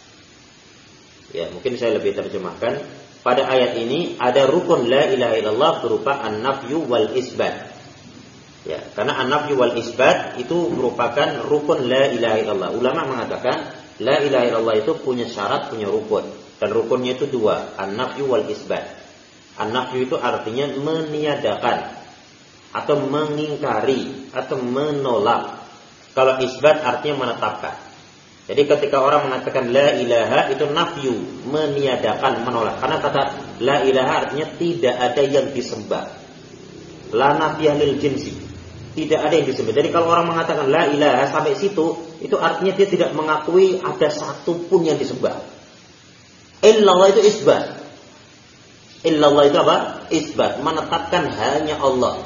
ya mungkin saya lebih terjemahkan, pada ayat ini ada rukun la ilaha illallah berupa an-nafyu wal isbat. Ya, karena an-nafyu wal isbat itu merupakan rukun la ilaha illallah. Ulama mengatakan la ilaha illallah itu punya syarat, punya rukun. Dan rukunnya itu dua, an-nafyu wal isbat. An-nafyu itu artinya meniadakan atau mengingkari atau menolak. Kalau isbat artinya menetapkan. Jadi ketika orang mengatakan la ilaha itu nafyu, meniadakan, menolak. Karena kata la ilaha artinya tidak ada yang disembah. La nafiyah lil jinsi. Tidak ada yang disembah. Jadi kalau orang mengatakan la ilaha sampai situ, itu artinya dia tidak mengakui ada satu pun yang disembah. Illallah itu isbat. Illallah itu apa? Isbat, menetapkan hanya Allah.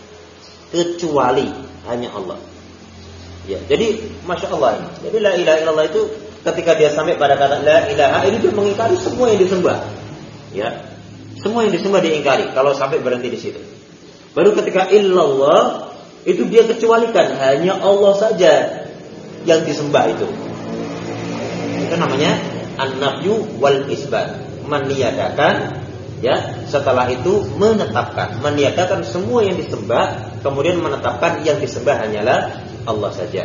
Kecuali hanya Allah. Ya, jadi masya Allah. Jadi la ilaha illallah itu ketika dia sampai pada kata la ilaha ini dia mengingkari semua yang disembah. Ya, semua yang disembah diingkari. Kalau sampai berhenti di situ. Baru ketika illallah itu dia kecualikan hanya Allah saja yang disembah itu. Itu namanya an-nafyu wal isbat, meniadakan, ya, setelah itu menetapkan, meniadakan semua yang disembah, kemudian menetapkan yang disembah hanyalah Allah saja.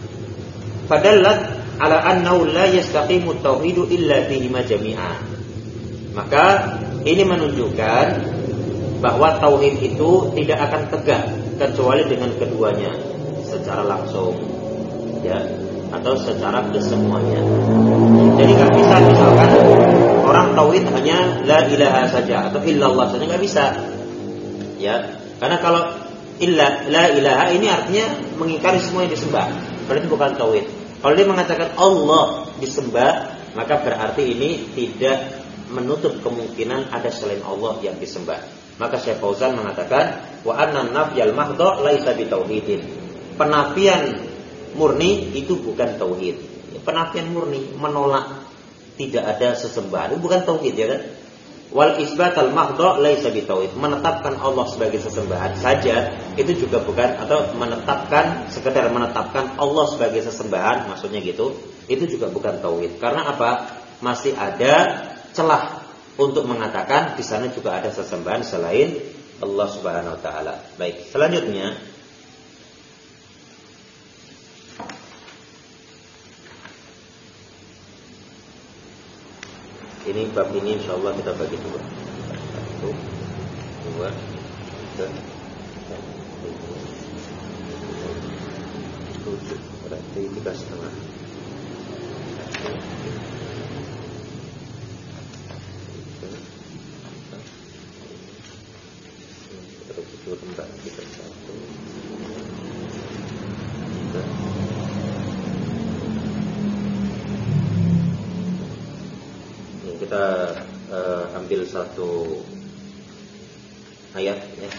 Fadallat ala annahu la yastaqimu tauhidu illa bihima jami'a. Maka ini menunjukkan bahwa tauhid itu tidak akan tegak kecuali dengan keduanya secara langsung, ya, atau secara kesemuanya. Jadi nggak bisa misalkan orang tauhid hanya la ilaha saja atau illallah saja, nggak bisa, ya, karena kalau la ilaha ini artinya mengingkari semua yang disembah, berarti bukan tauhid. Kalau dia mengatakan Allah disembah, maka berarti ini tidak menutup kemungkinan ada selain Allah yang disembah. Maka Syekh Fauzan mengatakan wa anna nafyal mahdha laisa bitauhidin. Penafian murni itu bukan tauhid. Penafian murni menolak tidak ada sesembahan itu bukan tauhid, ya kan? Wal isbatal mahdha laisa bitauhid. Menetapkan Allah sebagai sesembahan saja itu juga bukan, atau menetapkan sekedar menetapkan Allah sebagai sesembahan maksudnya gitu, itu juga bukan tauhid. Karena apa? Masih ada celah untuk mengatakan di sana juga ada sesembahan selain Allah Subhanahu wa taala. Baik, selanjutnya ini bab ini insyaallah kita bagi dua. 1, 2, 3, 7, berarti 3,5. Tempat kita satu, tiga. Ini kita ambil satu ayat, ya.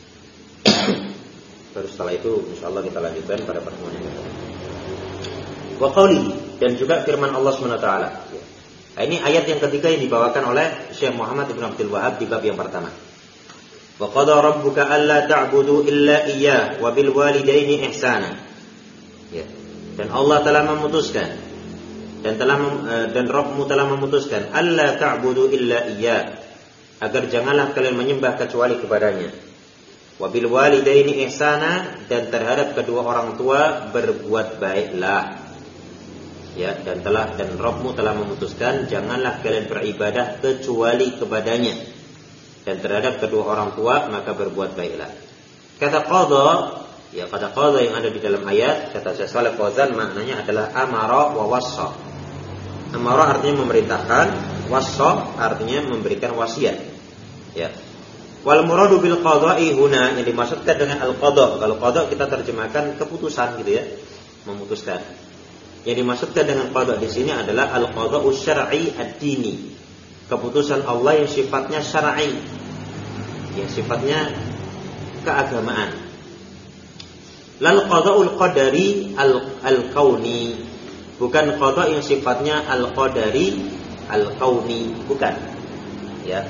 Baru setelah itu insyaallah kita lanjutkan pada pertemuan yang akan. Wa qawlihi, dan juga firman Allah Subhanahu wa taala. Nah, ini ayat yang ketiga yang dibawakan oleh Syekh Muhammad Ibn Abdul Wahab di bab yang pertama. Wa qada rabbuka alla ta'budu illa iyyah wa bil walidaini ihsana. Ya. Dan Allah telah memutuskan dan Rabbmu telah memutuskan alla ta'budu illa iyyah, agar janganlah kalian menyembah kecuali kepadanya. Wa bil walidaini ihsana, dan terhadap kedua orang tua berbuat baiklah. Ya, dan Rabbmu telah memutuskan janganlah kalian beribadah kecuali kepadanya. Dan terhadap kedua orang tua maka berbuat baiklah. Kata qadha, ya, kata qadha yang ada di dalam ayat, kata Syekh Shalih Fauzan, maknanya adalah amara wa wassa. Amara artinya memerintahkan, wassa artinya memberikan wasiat. Ya. Wal muradu bil qada'i huna, yang dimaksudkan dengan al qadha, kalau qadha kita terjemahkan keputusan gitu, ya, memutuskan. Yang dimaksudkan dengan qadha di sini adalah al qada'u syar'i ad-dini, keputusan Allah yang sifatnya syar'i, yang sifatnya keagamaan. Lal qada'ul qadari al-kauni, bukan qada yang sifatnya al-qadari al-kauni, bukan. Ya.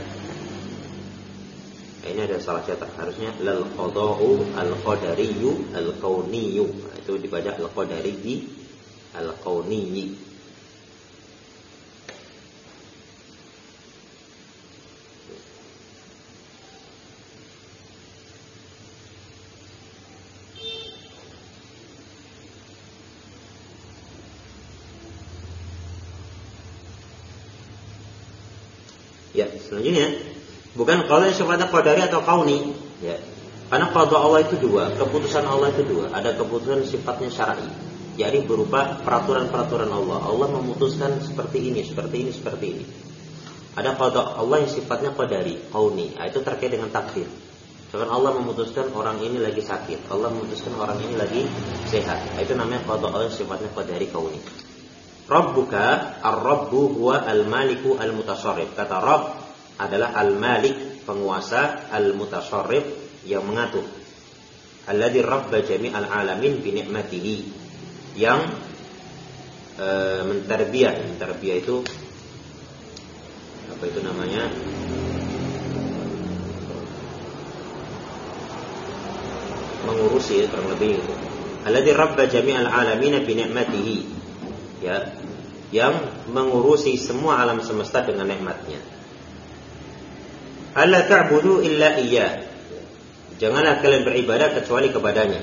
Ini ada salah cetak, harusnya lal qada'u al-qadariyu al-kauniyu. Itu dibaca al-qadari al-kauniyi. Ya, selanjutnya bukan qada yang sifatnya qadari atau kauni, ya. Karena qada Allah itu dua, keputusan Allah itu dua. Ada keputusan sifatnya syar'i, yakni berupa peraturan-peraturan Allah. Allah memutuskan seperti ini, seperti ini, seperti ini. Ada qada Allah yang sifatnya qadari, kauni. Nah, itu terkait dengan takdir. Misalkan Allah memutuskan orang ini lagi sakit, Allah memutuskan orang ini lagi sehat. Nah, itu namanya qada Allah yang sifatnya qadari, kauni. Rabbuka, ar-rabbu huwa al-maliku al-mutasarrif. Kata Rabb adalah al-malik, penguasa, al-mutasarrif, yang mengatur. Alladzi rabba jami'al alamin bi ni'matihi, yang mentarbiyah itu apa itu namanya? Mengurusi, kurang lebih itu. Alladzi rabba jami'al alamin bi ni'matihi, ya, yang mengurusi semua alam semesta dengan nikmatnya. Alla ta'budu illa iyyah, janganlah kalian beribadah kecuali kepadanya.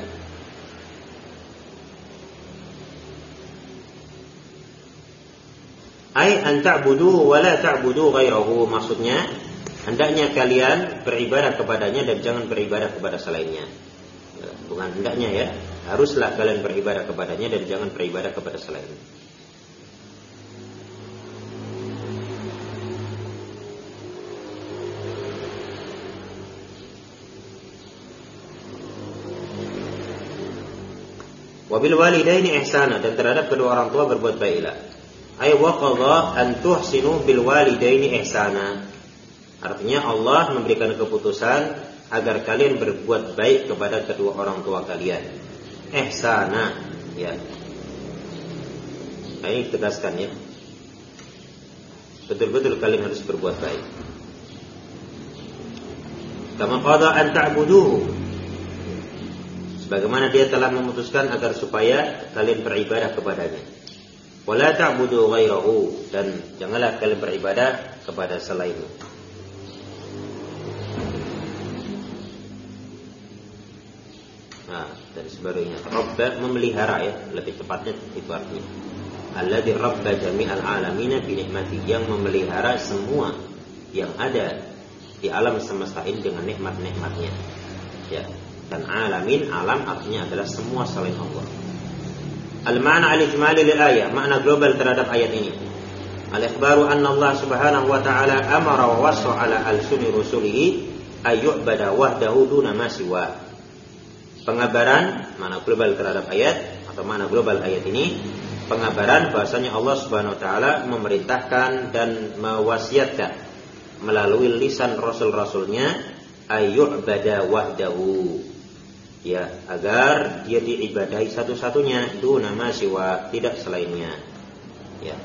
Ai an ta'budu wa la ta'budu ghairahu, maksudnya hendaknya kalian beribadah kepadanya dan jangan beribadah kepada selainnya. Bukan hendaknya, ya, haruslah kalian beribadah kepadanya dan jangan beribadah kepada selainnya. Wabil walidaini ihsana, dan terhadap kedua orang tua berbuat baiklah. Ay wa qadha an tuhsinu bil walidaini ihsana. Artinya Allah memberikan keputusan agar kalian berbuat baik kepada kedua orang tua kalian. Ihsana, ya. Nah, ini tegaskan, ya. Betul-betul kalian harus berbuat baik. Kama qadha an ta'buduhu, sebagaimana dia telah memutuskan agar supaya kalian beribadah kepadanya. Wala ta'budu ghairahu, dan janganlah kalian beribadah kepada selainnya. Nah, dan sebagainya. Rabba, memelihara, ya, lebih tepatnya itu artinya. Alladzi rabba jami'al alamin bi ni'mati, yang memelihara semua yang ada di alam semesta ini dengan nikmat-nikmatnya. Ya. Dan alamin, alam artinya adalah semua selain Allah. Al-ma'na al-ijmali lil ayah, makna global terhadap ayat ini. Al-ikhbaru anna Allah subhanahu wa ta'ala amara wa wassa ala al-suni rusulihi ayyu'bada wahdahu duna ma siwa. Pengabaran, makna global terhadap ayat, atau makna global ayat ini, pengabaran bahasanya Allah subhanahu wa ta'ala memerintahkan dan mewasiatkan melalui lisan rasul-rasulnya ayyu'bada wahdahu, ya, agar dia diibadahi satu-satunya, duna ma siwa, tidak selainnya, ya.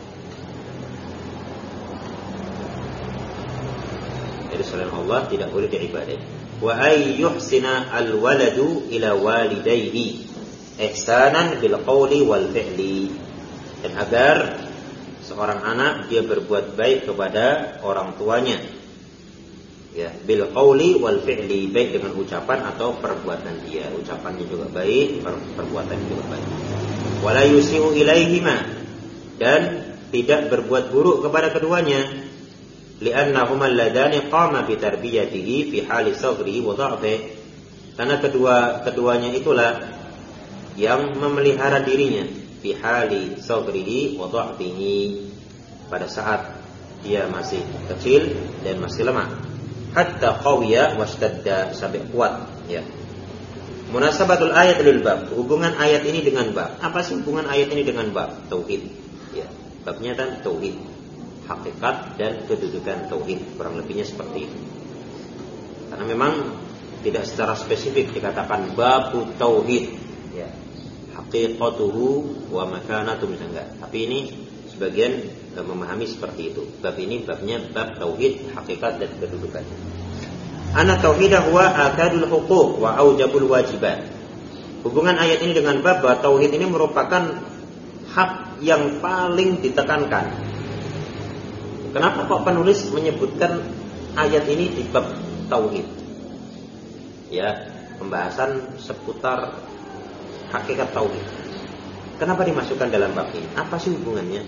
Jadi selain Allah tidak boleh diibadahi. Wa ayyuhsina al-waladu ila walidayhi ihsanan bil qawli wal fi'li, dan agar seorang anak dia berbuat baik kepada orang tuanya, ya, bil qawli wal fi'li, baik dengan ucapan atau perbuatan dia. Ucapannya juga baik, perbuatannya juga baik. Wala yusi'u ilaihima, dan tidak berbuat buruk kepada keduanya. Li'annahuma alladhani qama bi tarbiyatihi fi hali saghrihi wa dha'fihi, karena keduanya itulah yang memelihara dirinya fi hali saghrihi wa dha'fihi, pada saat dia masih kecil dan masih lemah, hatta qawiya washtadda, sampai kuat, ya. Munasabatul ayat lil bab, hubungan ayat ini dengan bab. Apa sih hubungan ayat ini dengan bab? Tauhid, ya. Babnya kan tauhid, hakikat dan kedudukan tauhid, kurang lebihnya seperti itu. Karena memang tidak secara spesifik dikatakan babu tauhid, ya, haqiqatuhu wa makanatu, misalnya, tapi ini sebagian memahami seperti itu. Bab ini babnya bab tauhid, hakikat dan kedudukan. Ana tauhidah huwa akadul huquq wa aujabul wajibat. Hubungan ayat ini dengan bab bahwa tauhid ini merupakan hak yang paling ditekankan. Kenapa kok penulis menyebutkan ayat ini di bab tauhid? Ya, pembahasan seputar hakikat tauhid. Kenapa dimasukkan dalam bab ini? Apa sih hubungannya?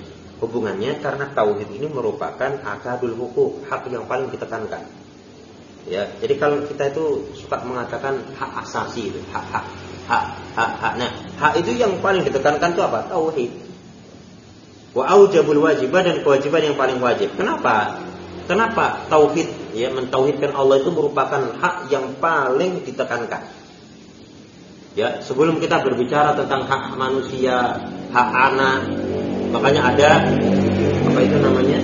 hubungannya karena tauhid ini merupakan akadul hukuk, hak yang paling ditekankan. Ya, jadi kalau kita itu suka mengatakan hak asasi itu, hak. Nah, hak itu yang paling ditekankan itu apa? Tauhid. Wa aujabul wajibah, dan kewajiban yang paling wajib. Kenapa? Kenapa tauhid, ya, mentauhidkan Allah itu merupakan hak yang paling ditekankan? Ya, sebelum kita berbicara tentang hak manusia, hak anak, makanya ada apa itu namanya?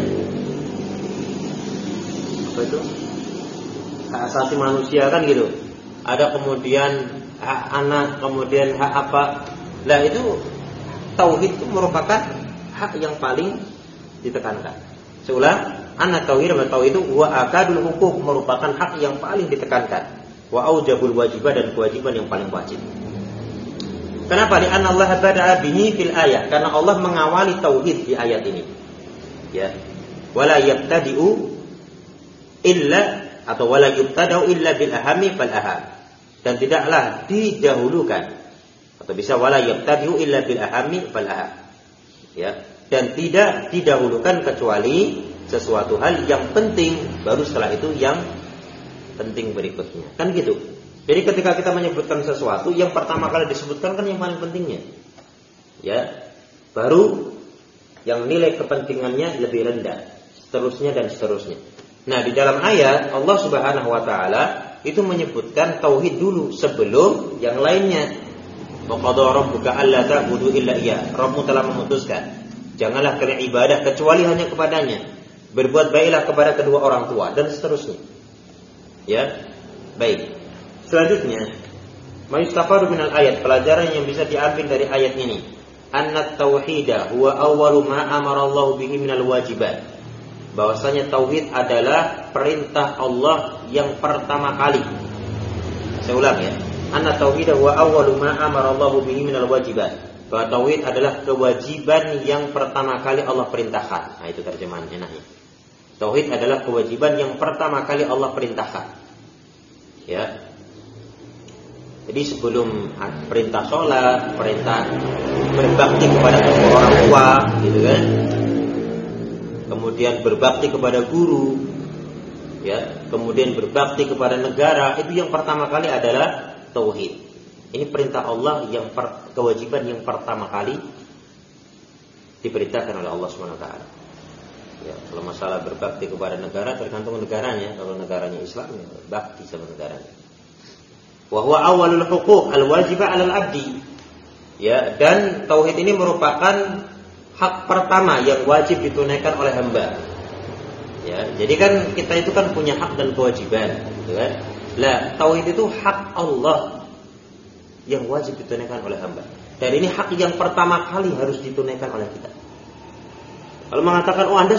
Apa itu? Hak asasi manusia kan gitu. Ada kemudian hak anak, kemudian hak apa? Nah, itu tauhid itu merupakan hak yang paling ditekankan. Seulang, anak tauhid itu wa akadul hukuk, merupakan hak yang paling ditekankan. Wa aujabul wajibah, dan kewajiban yang paling wajib. Kenapa? Li'anna Allah bada'a bihi fil ayat. Karena Allah mengawali tauhid di ayat ini. Ya. Wala yabtadi'u illa atau wala yubtada'u illa bil ahami fal aham. Dan tidaklah didahulukan, atau bisa wala yabtadi'u illa bil ahami fal aham. Ya. Dan tidak didahulukan kecuali sesuatu hal yang penting, baru setelah itu yang penting berikutnya. Kan gitu. Jadi ketika kita menyebutkan sesuatu, yang pertama kali disebutkan kan yang paling pentingnya. Ya. Baru yang nilai kepentingannya lebih rendah, seterusnya dan seterusnya. Nah, di dalam ayat Allah Subhanahu wa taala itu menyebutkan tauhid dulu sebelum yang lainnya. Wa qadara rabbuka alla ta'budu illa iyyah. Rabbmu telah memutuskan, janganlah kalian ibadah kecuali hanya kepadanya. Berbuat baiklah kepada kedua orang tua, dan seterusnya. Ya. Baik. Selanjutnya, mayustafadu minal ayat, pelajaran yang bisa diambil dari ayat ini. Anna tauhida huwa awwalu ma amara Allah bihi minal wajibat. Bahwasanya tauhid adalah perintah Allah yang pertama kali. Saya ulang ya. Anna tauhida huwa awwalu ma amara Allah bihi minal wajibat. Bahwa tauhid adalah kewajiban yang pertama kali Allah perintahkan. Nah, itu terjemahan enaknya. Tauhid adalah kewajiban yang pertama kali Allah perintahkan. Ya. Jadi sebelum perintah sholat, perintah berbakti kepada kedua orang tua, gitu kan? Kemudian berbakti kepada guru, ya. Kemudian berbakti kepada negara, itu yang pertama kali adalah tauhid. Ini perintah Allah yang kewajiban yang pertama kali diperintahkan oleh Allah SWT. Ya, kalau masalah berbakti kepada negara tergantung negaranya. Kalau negaranya Islam, ya bakti sama negaranya. Wa huwa awwalul huquq al-wajibah 'alal 'abdi. Ya, dan tauhid ini merupakan hak pertama yang wajib ditunaikan oleh hamba. Ya, jadi kan kita itu kan punya hak dan kewajiban, gitu kan? Lah, tauhid itu hak Allah yang wajib ditunaikan oleh hamba. Dan ini hak yang pertama kali harus ditunaikan oleh kita. Kalau mengatakan, oh Anda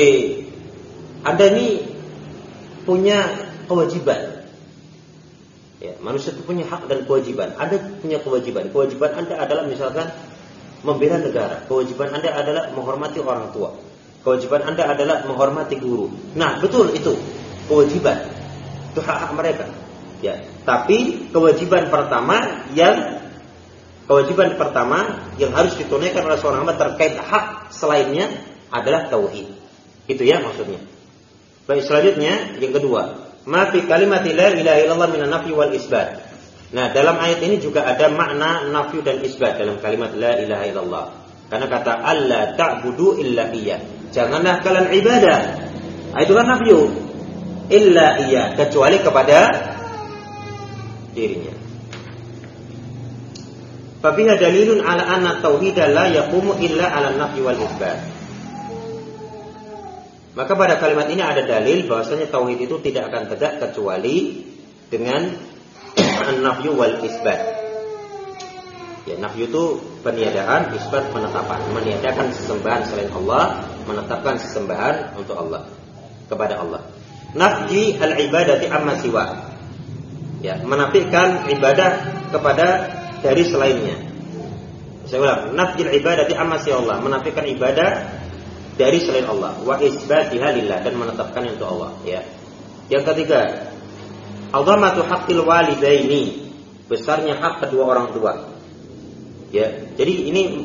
ini punya kewajiban. Ya, manusia itu punya hak dan kewajiban. Anda punya kewajiban. Kewajiban Anda adalah misalkan membela negara. Kewajiban Anda adalah menghormati orang tua. Kewajiban Anda adalah menghormati guru. Nah, betul itu kewajiban. Itu hak-hak mereka. Ya, tapi kewajiban pertama yang harus ditunaikan oleh seorang hamba terkait hak selainnya adalah tauhid. Itu ya maksudnya. Baik, selanjutnya yang kedua, ma fi kalimati la ilaha illallah minan nafyi wal isbat. Nah, dalam ayat ini juga ada makna nafyu dan isbat dalam kalimat la ilaha illallah. Karena kata alla ta'budu illa iya. Janganlah kalian ibadah. Itu kan nafyu. Illa iya, kecuali kepada dirinya. Fa biha dalilun ala anna tauhid la yaqumu illa ala nafyi wal isbat. Maka pada kalimat ini ada dalil bahwasanya tauhid itu tidak akan tegak kecuali dengan an-nafyu wal isbat. Ya, nafyu itu peniadaan, isbat penetapan. Meniadakan sesembahan selain Allah, menetapkan sesembahan untuk Allah, kepada Allah. Nafyi al-ibadati amma siwa. Ya, menafikan ibadah kepada dari selainnya. Saya ulang, nafyi al-ibadati amma siwa Allah, menafikan ibadah dari selain Allah, wa isbatiha lillah, dan menetapkannya untuk Allah. Ya. Yang ketiga, azamatu haqqil walidaini, besarnya hak kedua orang tua. Ya. Jadi ini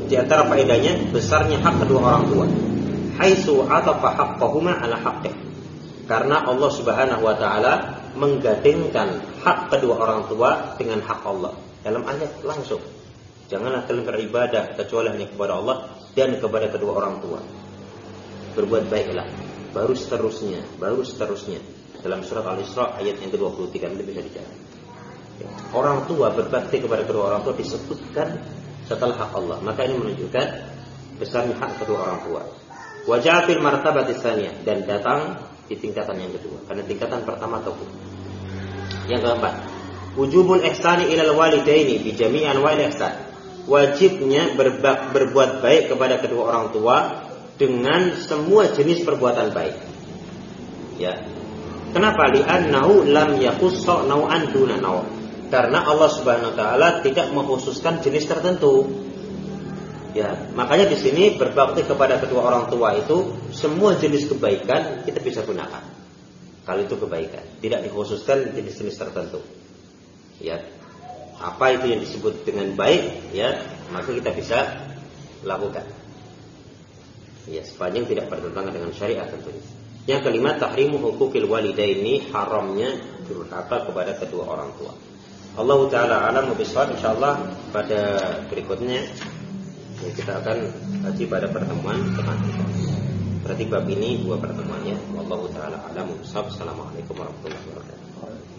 Di antara faedahnya besarnya hak kedua orang tua. Haitsu atafa haqqahuma ala haqqih. Karena Allah Subhanahu wa taala menggandengkan hak kedua orang tua dengan hak Allah. Dalam ayat langsung. Janganlah kalian beribadah kecuali hanya kepada Allah dan kepada kedua orang tua. Berbuat baiklah. Baru seterusnya. Dalam surat Al-Isra ayat yang ke-23 nanti bisa dicari. Orang tua berbakti kepada kedua orang tua disebutkan setelah hak Allah. Maka ini menunjukkan besarnya hak kedua orang tua. Wajah fil martabati tsaniyah, dan datang di tingkatan yang kedua. Karena tingkatan pertama taufik. Yang keempat, wujubul ihsani ilal walidaini bi jami'i anwa'il ihsan. Wajibnya berbuat baik kepada kedua orang tua dengan semua jenis perbuatan baik. Ya. Kenapa? Li'annahu lam yakhussa naw'an duna naw'. Karena Allah Subhanahu wa taala tidak mengkhususkan jenis tertentu. Ya, makanya di sini berbakti kepada kedua orang tua itu semua jenis kebaikan kita bisa gunakan. Kalau itu kebaikan, tidak dikhususkan jenis-jenis tertentu. Ya, apa itu yang disebut dengan baik, ya, maka kita bisa lakukan. Ya, sepanjang tidak bertentangan dengan syariat tentunya. Yang kelima, tahrimu hukukil walidaini, haramnya durhaka kepada kedua orang tua. Allah Ta'ala alam bisawab. Insyaallah pada berikutnya ya, kita akan kaji pada pertemuan depan. Berarti bab ini 2 pertemuan ya. Wallahu taala a'lam. Assalamualaikum warahmatullahi wabarakatuh.